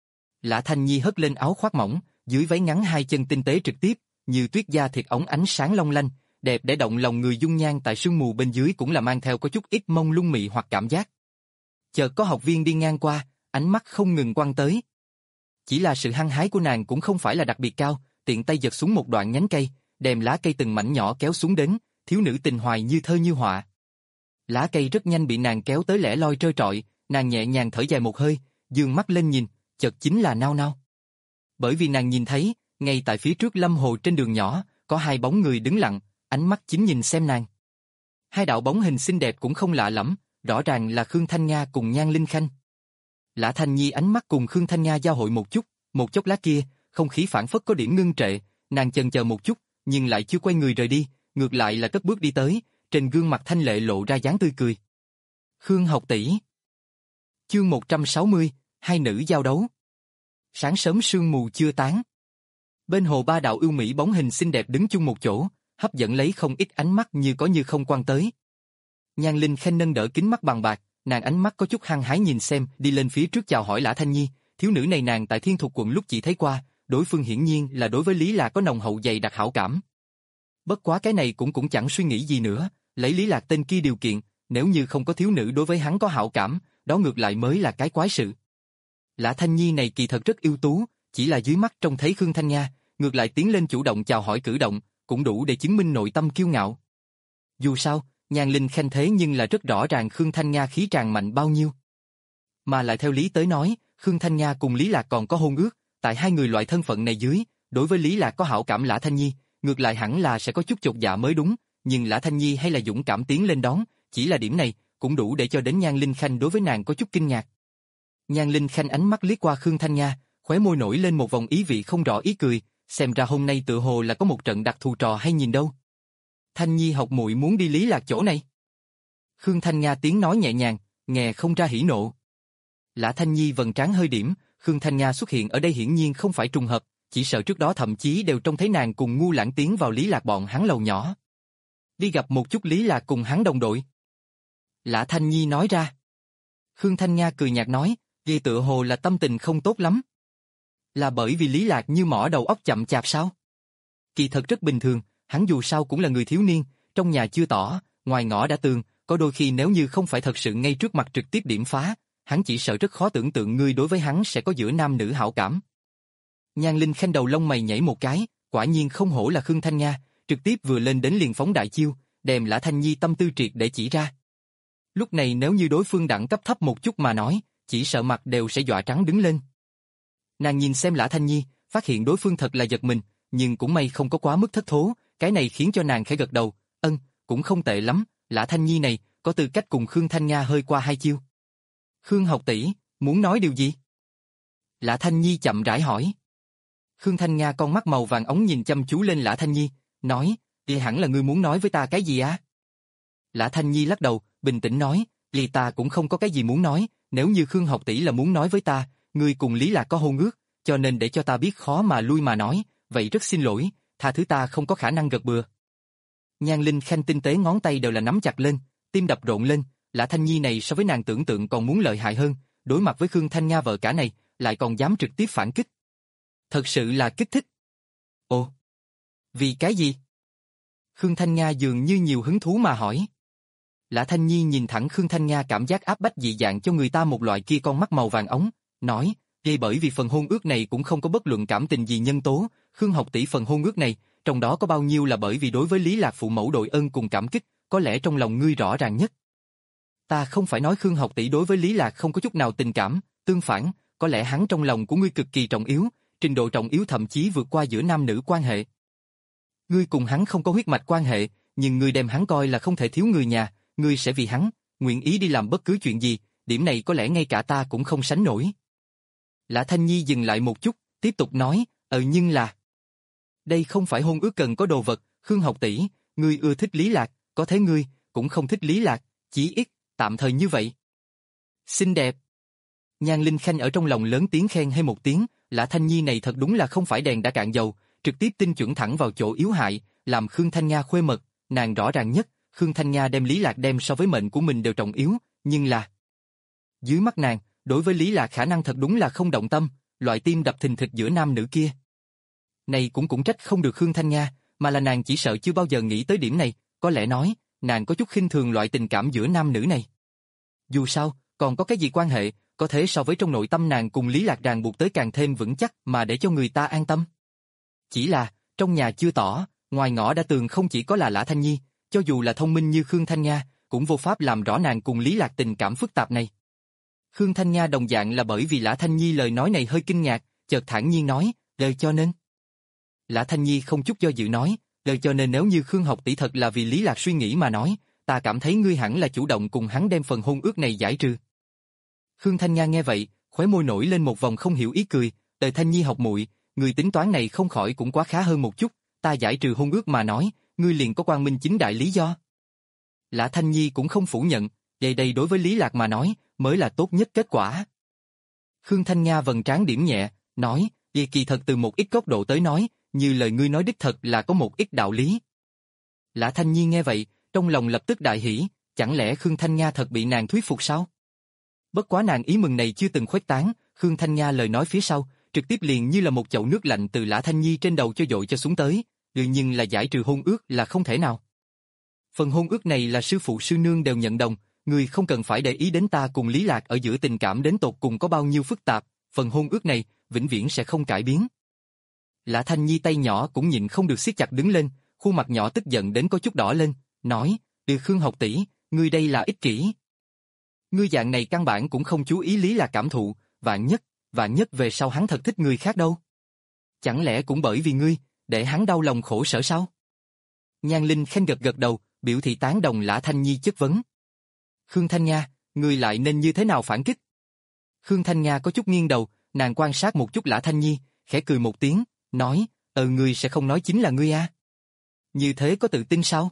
Lã Thanh Nhi hất lên áo khoác mỏng, dưới váy ngắn hai chân tinh tế trực tiếp, như tuyết da thịt óng ánh sáng long lanh, đẹp để động lòng người dung nhan tại sương mù bên dưới cũng là mang theo có chút ít mông lung mị hoặc cảm giác. Chợt có học viên đi ngang qua, ánh mắt không ngừng quăng tới. Chỉ là sự hăng hái của nàng cũng không phải là đặc biệt cao, tiện tay giật xuống một đoạn nhánh cây, đem lá cây từng mảnh nhỏ kéo xuống đến, thiếu nữ tình hoài như thơ như họa. Lá cây rất nhanh bị nàng kéo tới lẻ loi trơ trọi, nàng nhẹ nhàng thở dài một hơi, dương mắt lên nhìn, chợt chính là nao nao. Bởi vì nàng nhìn thấy, ngay tại phía trước lâm hồ trên đường nhỏ, có hai bóng người đứng lặng, ánh mắt chính nhìn xem nàng. Hai đạo bóng hình xinh đẹp cũng không lạ lẫm, rõ ràng là Khương Thanh Nga cùng Nhan Linh Khanh. Lã Thanh Nhi ánh mắt cùng Khương Thanh Nga giao hội một chút, một chốc lát kia, không khí phản phất có điểm ngưng trệ, nàng chần chờ một chút, nhưng lại chưa quay người rời đi, ngược lại là cất bước đi tới, trên gương mặt thanh lệ lộ ra dáng tươi cười. Khương học tỷ. Chương một trăm sáu mươi, hai nữ giao đấu. Sáng sớm sương mù chưa tán. Bên hồ ba đạo ưu mỹ bóng hình xinh đẹp đứng chung một chỗ, hấp dẫn lấy không ít ánh mắt như có như không quan tới. Nhan Linh Khanh nâng đỡ kính mắt bằng bạc, nàng ánh mắt có chút hăng hái nhìn xem, đi lên phía trước chào hỏi Lã Thanh Nhi, thiếu nữ này nàng tại Thiên Thục quận lúc chỉ thấy qua, đối phương hiển nhiên là đối với Lý Lạc có nồng hậu dày đặc hảo cảm. Bất quá cái này cũng cũng chẳng suy nghĩ gì nữa, lấy Lý Lạc tên kia điều kiện, nếu như không có thiếu nữ đối với hắn có hảo cảm, đó ngược lại mới là cái quái sự. Lã Thanh Nhi này kỳ thật rất ưu tú, chỉ là dưới mắt trông thấy Khương Thanh Nga, ngược lại tiến lên chủ động chào hỏi cử động, cũng đủ để chứng minh nội tâm kiêu ngạo. Dù sao, Nhan Linh Khanh thế nhưng là rất rõ ràng Khương Thanh Nga khí tràn mạnh bao nhiêu. Mà lại theo lý tới nói, Khương Thanh Nga cùng Lý Lạc còn có hôn ước, tại hai người loại thân phận này dưới, đối với Lý Lạc có hảo cảm Lã Thanh Nhi, ngược lại hẳn là sẽ có chút chột dạ mới đúng, nhưng Lã Thanh Nhi hay là dũng cảm tiến lên đón, chỉ là điểm này, cũng đủ để cho đến Nhan Linh Khanh đối với nàng có chút kinh ngạc. Nhan Linh Khanh ánh mắt liếc qua Khương Thanh Nga, khóe môi nổi lên một vòng ý vị không rõ ý cười, xem ra hôm nay tựa hồ là có một trận đặc thù trò hay nhìn đâu. Thanh Nhi học muội muốn đi Lý Lạc chỗ này. Khương Thanh Nga tiếng nói nhẹ nhàng, nghe không ra hỉ nộ. Lã Thanh Nhi vầng trán hơi điểm, Khương Thanh Nga xuất hiện ở đây hiển nhiên không phải trùng hợp, chỉ sợ trước đó thậm chí đều trông thấy nàng cùng Ngu Lãng tiến vào Lý Lạc bọn hắn lầu nhỏ. Đi gặp một chút Lý Lạc cùng hắn đồng đội. Lã Thanh Nhi nói ra. Khương Thanh Nga cười nhạt nói, vì tựa hồ là tâm tình không tốt lắm. Là bởi vì Lý Lạc như mỏ đầu óc chậm chạp sao? Kỳ thật rất bình thường, hắn dù sao cũng là người thiếu niên, trong nhà chưa tỏ, ngoài ngõ đã tường, có đôi khi nếu như không phải thật sự ngay trước mặt trực tiếp điểm phá, hắn chỉ sợ rất khó tưởng tượng ngươi đối với hắn sẽ có giữa nam nữ hảo cảm. Nhan Linh Khanh đầu lông mày nhảy một cái, quả nhiên không hổ là Khương Thanh Nga, trực tiếp vừa lên đến liền phóng đại chiêu, đem Lã Thanh Nhi tâm tư triệt để chỉ ra. Lúc này nếu như đối phương đẳng cấp thấp một chút mà nói, chỉ sợ mặt đều sẽ dọa trắng đứng lên. Nàng nhìn xem Lã Thanh Nhi, phát hiện đối phương thật là giật mình, nhưng cũng may không có quá mức thất thố, cái này khiến cho nàng khẽ gật đầu, ân, cũng không tệ lắm, Lã Thanh Nhi này, có tư cách cùng Khương Thanh Nga hơi qua hai chiêu. Khương học tỷ, muốn nói điều gì? Lã Thanh Nhi chậm rãi hỏi. Khương Thanh Nga con mắt màu vàng ống nhìn chăm chú lên Lã Thanh Nhi, nói, "Thì hẳn là ngươi muốn nói với ta cái gì á?" Lã Thanh Nhi lắc đầu, bình tĩnh nói, "Lì ta cũng không có cái gì muốn nói, nếu như Khương học tỷ là muốn nói với ta, ngươi cùng Lý Lạc có hôn ước, cho nên để cho ta biết khó mà lui mà nói, vậy rất xin lỗi, tha thứ ta không có khả năng gật bừa." Nhan Linh Khanh tinh tế ngón tay đều là nắm chặt lên, tim đập rộn lên, Lã Thanh Nhi này so với nàng tưởng tượng còn muốn lợi hại hơn, đối mặt với Khương Thanh Nga vợ cả này, lại còn dám trực tiếp phản kích. Thật sự là kích thích. Ồ, vì cái gì? Khương Thanh Nga dường như nhiều hứng thú mà hỏi. Lã Thanh Nhi nhìn thẳng Khương Thanh Nga cảm giác áp bách dị dạng cho người ta một loại kia con mắt màu vàng ống, nói, "Vì bởi vì phần hôn ước này cũng không có bất luận cảm tình gì nhân tố, Khương học tỷ phần hôn ước này, trong đó có bao nhiêu là bởi vì đối với Lý Lạc phụ mẫu đội ơn cùng cảm kích, có lẽ trong lòng ngươi rõ ràng nhất." Ta không phải nói Khương học tỷ đối với Lý Lạc không có chút nào tình cảm, tương phản, có lẽ hắn trong lòng của ngươi cực kỳ trọng yếu, trình độ trọng yếu thậm chí vượt qua giữa nam nữ quan hệ. Ngươi cùng hắn không có huyết mạch quan hệ, nhưng ngươi đem hắn coi là không thể thiếu người nhà, ngươi sẽ vì hắn, nguyện ý đi làm bất cứ chuyện gì, điểm này có lẽ ngay cả ta cũng không sánh nổi. Lã Thanh Nhi dừng lại một chút, tiếp tục nói, ờ nhưng là... Đây không phải hôn ước cần có đồ vật, Khương học tỷ, ngươi ưa thích Lý Lạc, có thế ngươi, cũng không thích Lý Lạc, chỉ ít, tạm thời như vậy. Xinh đẹp. Nhan Linh Khanh ở trong lòng lớn tiếng khen hay một tiếng, Lã Thanh Nhi này thật đúng là không phải đèn đã cạn dầu, trực tiếp tinh chuẩn thẳng vào chỗ yếu hại, làm Khương Thanh Nga khuê mật, nàng rõ ràng nhất, Khương Thanh Nga đem Lý Lạc đem so với mệnh của mình đều trọng yếu, nhưng là... Dưới mắt nàng, đối với Lý Lạc khả năng thật đúng là không động tâm, loại tim đập thình thịch giữa nam nữ kia. Này cũng cũng trách không được Khương Thanh Nga, mà là nàng chỉ sợ chưa bao giờ nghĩ tới điểm này, có lẽ nói, nàng có chút khinh thường loại tình cảm giữa nam nữ này. Dù sao, còn có cái gì quan hệ, có thể so với trong nội tâm nàng cùng Lý Lạc ràng buộc tới càng thêm vững chắc mà để cho người ta an tâm. Chỉ là, trong nhà chưa tỏ, ngoài ngõ đã tường không chỉ có là Lã Thanh Nhi, cho dù là thông minh như Khương Thanh Nga, cũng vô pháp làm rõ nàng cùng Lý Lạc tình cảm phức tạp này. Khương Thanh Nga đồng dạng là bởi vì Lã Thanh Nhi lời nói này hơi kinh ngạc, chợt thản nhiên nói, đời cho nên. Lã Thanh Nhi không chút do dự nói, đời cho nên nếu như Khương học tỷ thật là vì Lý Lạc suy nghĩ mà nói, ta cảm thấy ngươi hẳn là chủ động cùng hắn đem phần hôn ước này giải trừ. Khương Thanh Nga nghe vậy, khóe môi nổi lên một vòng không hiểu ý cười, đời Thanh Nhi học muội, người tính toán này không khỏi cũng quá khá hơn một chút, ta giải trừ hôn ước mà nói, ngươi liền có quang minh chính đại lý do. Lã Thanh Nhi cũng không phủ nhận, vậy đây đối với Lý Lạc mà nói, mới là tốt nhất kết quả. Khương Thanh Nga vầng trán điểm nhẹ, nói, vì kỳ thật từ một ít góc độ tới nói, như lời ngươi nói đích thật là có một ít đạo lý. Lã Thanh Nhi nghe vậy, trong lòng lập tức đại hỉ, chẳng lẽ Khương Thanh Nga thật bị nàng thuyết phục sao? Bất quá nàng ý mừng này chưa từng khuếch tán, Khương Thanh Nga lời nói phía sau, trực tiếp liền như là một chậu nước lạnh từ Lã Thanh Nhi trên đầu cho dội cho xuống tới, đương nhiên là giải trừ hôn ước là không thể nào. Phần hôn ước này là sư phụ sư nương đều nhận đồng, người không cần phải để ý đến ta cùng Lý Lạc ở giữa tình cảm đến tột cùng có bao nhiêu phức tạp, phần hôn ước này vĩnh viễn sẽ không cải biến. Lã Thanh Nhi tay nhỏ cũng nhịn không được siết chặt đứng lên, khuôn mặt nhỏ tức giận đến có chút đỏ lên, nói, "Từ Khương học tỷ, ngươi đây là ích kỷ. Ngươi dạng này căn bản cũng không chú ý Lý Lạc cảm thụ, vạn nhất, vạn nhất về sau hắn thật thích người khác đâu. Chẳng lẽ cũng bởi vì ngươi, để hắn đau lòng khổ sở sao?" Nhan Linh Khanh gật gật đầu, biểu thị tán đồng Lã Thanh Nhi chất vấn. "Khương Thanh Nga, ngươi lại nên như thế nào phản kích?" Khương Thanh Nga có chút nghiêng đầu, nàng quan sát một chút Lã Thanh Nhi, khẽ cười một tiếng, nói, "Ờ ngươi sẽ không nói chính là ngươi à? Như thế có tự tin sao?"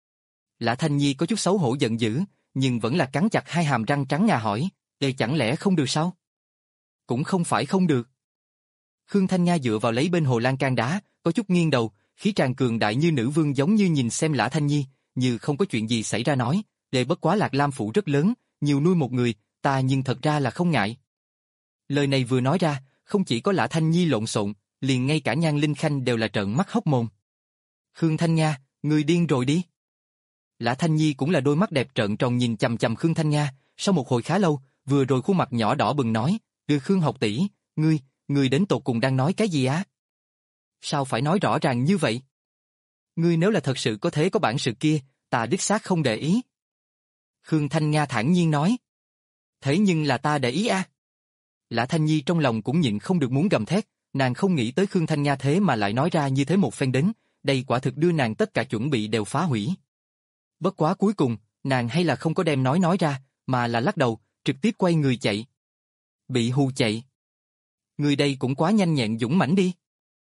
Lã Thanh Nhi có chút xấu hổ giận dữ, nhưng vẫn là cắn chặt hai hàm răng trắng ngà hỏi, "Đây chẳng lẽ không được sao?" "Cũng không phải không được." Khương Thanh Nga dựa vào lấy bên hồ lan can đá, có chút nghiêng đầu, khí tràn cường đại như nữ vương giống như nhìn xem Lã Thanh Nhi, như không có chuyện gì xảy ra nói, "Đây bất quá Lạc Lam phủ rất lớn, nhiều nuôi một người, ta nhưng thật ra là không ngại." Lời này vừa nói ra, không chỉ có Lã Thanh Nhi lộn xộn, liền ngay cả Nhan Linh Khanh đều là trợn mắt hốc mồm. "Khương Thanh Nga, ngươi điên rồi đi." Lã Thanh Nhi cũng là đôi mắt đẹp trợn tròn nhìn chằm chằm Khương Thanh Nga, sau một hồi khá lâu, vừa rồi khuôn mặt nhỏ đỏ bừng nói, "Ừ Khương học tỷ, ngươi, ngươi đến tột cùng đang nói cái gì á? Sao phải nói rõ ràng như vậy? Ngươi nếu là thật sự có thế có bản sự kia, ta đích xác không để ý." Khương Thanh Nga thản nhiên nói, "Thế nhưng là ta để ý a." Lã Thanh Nhi trong lòng cũng nhịn không được muốn gầm thét, nàng không nghĩ tới Khương Thanh Nga thế mà lại nói ra như thế một phen đến, đây quả thực đưa nàng tất cả chuẩn bị đều phá hủy. Bất quá cuối cùng, nàng hay là không có đem nói nói ra, mà là lắc đầu, trực tiếp quay người chạy. Bị hù chạy. Người đây cũng quá nhanh nhẹn dũng mãnh đi.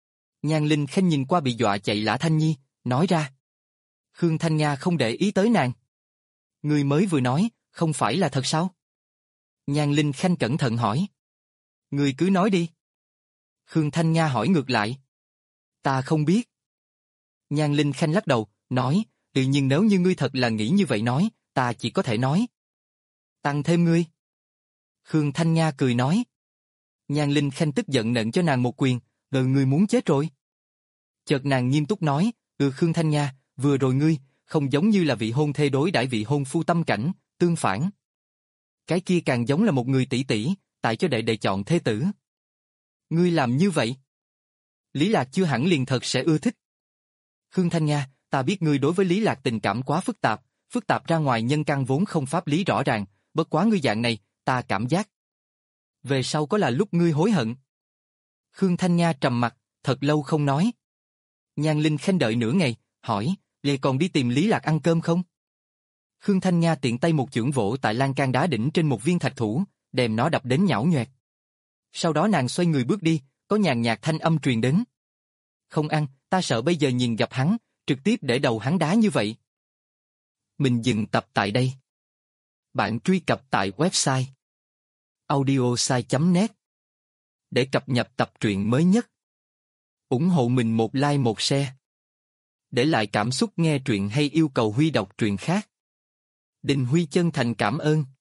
Nhan Linh Khanh nhìn qua bị dọa chạy Lã Thanh Nhi, nói ra. Khương Thanh Nga không để ý tới nàng. Ngươi mới vừa nói, không phải là thật sao? Nhan Linh Khanh cẩn thận hỏi. Ngươi cứ nói đi. Khương Thanh Nga hỏi ngược lại. Ta không biết. Nhan Linh Khanh lắc đầu, nói, tự nhiên nếu như ngươi thật là nghĩ như vậy nói, ta chỉ có thể nói. Tăng thêm ngươi. Khương Thanh Nga cười nói. Nhan Linh Khanh tức giận nện cho nàng một quyền, ừ ngươi muốn chết rồi. Chợt nàng nghiêm túc nói, ừ Khương Thanh Nga, vừa rồi ngươi, không giống như là vị hôn thê đối đãi vị hôn phu tâm cảnh, tương phản. Cái kia càng giống là một người tỷ tỷ, tại cho đệ đệ chọn thê tử. Ngươi làm như vậy. Lý Lạc chưa hẳn liền thật sẽ ưa thích. Khương Thanh Nga, ta biết ngươi đối với Lý Lạc tình cảm quá phức tạp, phức tạp ra ngoài nhân căn vốn không pháp lý rõ ràng, bất quá ngươi dạng này, ta cảm giác. Về sau có là lúc ngươi hối hận. Khương Thanh Nga trầm mặt, thật lâu không nói. Nhan Linh Khanh đợi nửa ngày, hỏi, Lê còn đi tìm Lý Lạc ăn cơm không? Khương Thanh Nga tiện tay một chưởng vỗ tại lan can đá đỉnh trên một viên thạch thủ, đem nó đập đến nhão nhoẹt. Sau đó nàng xoay người bước đi, có nhàn nhạt thanh âm truyền đến. Không ăn, ta sợ bây giờ nhìn gặp hắn, trực tiếp để đầu hắn đá như vậy. Mình dừng tập tại đây. Bạn truy cập tại website audiosai chấm net để cập nhật tập truyện mới nhất. Ủng hộ mình một like một share. Để lại cảm xúc nghe truyện hay yêu cầu Huy đọc truyện khác. Đình Huy chân thành cảm ơn.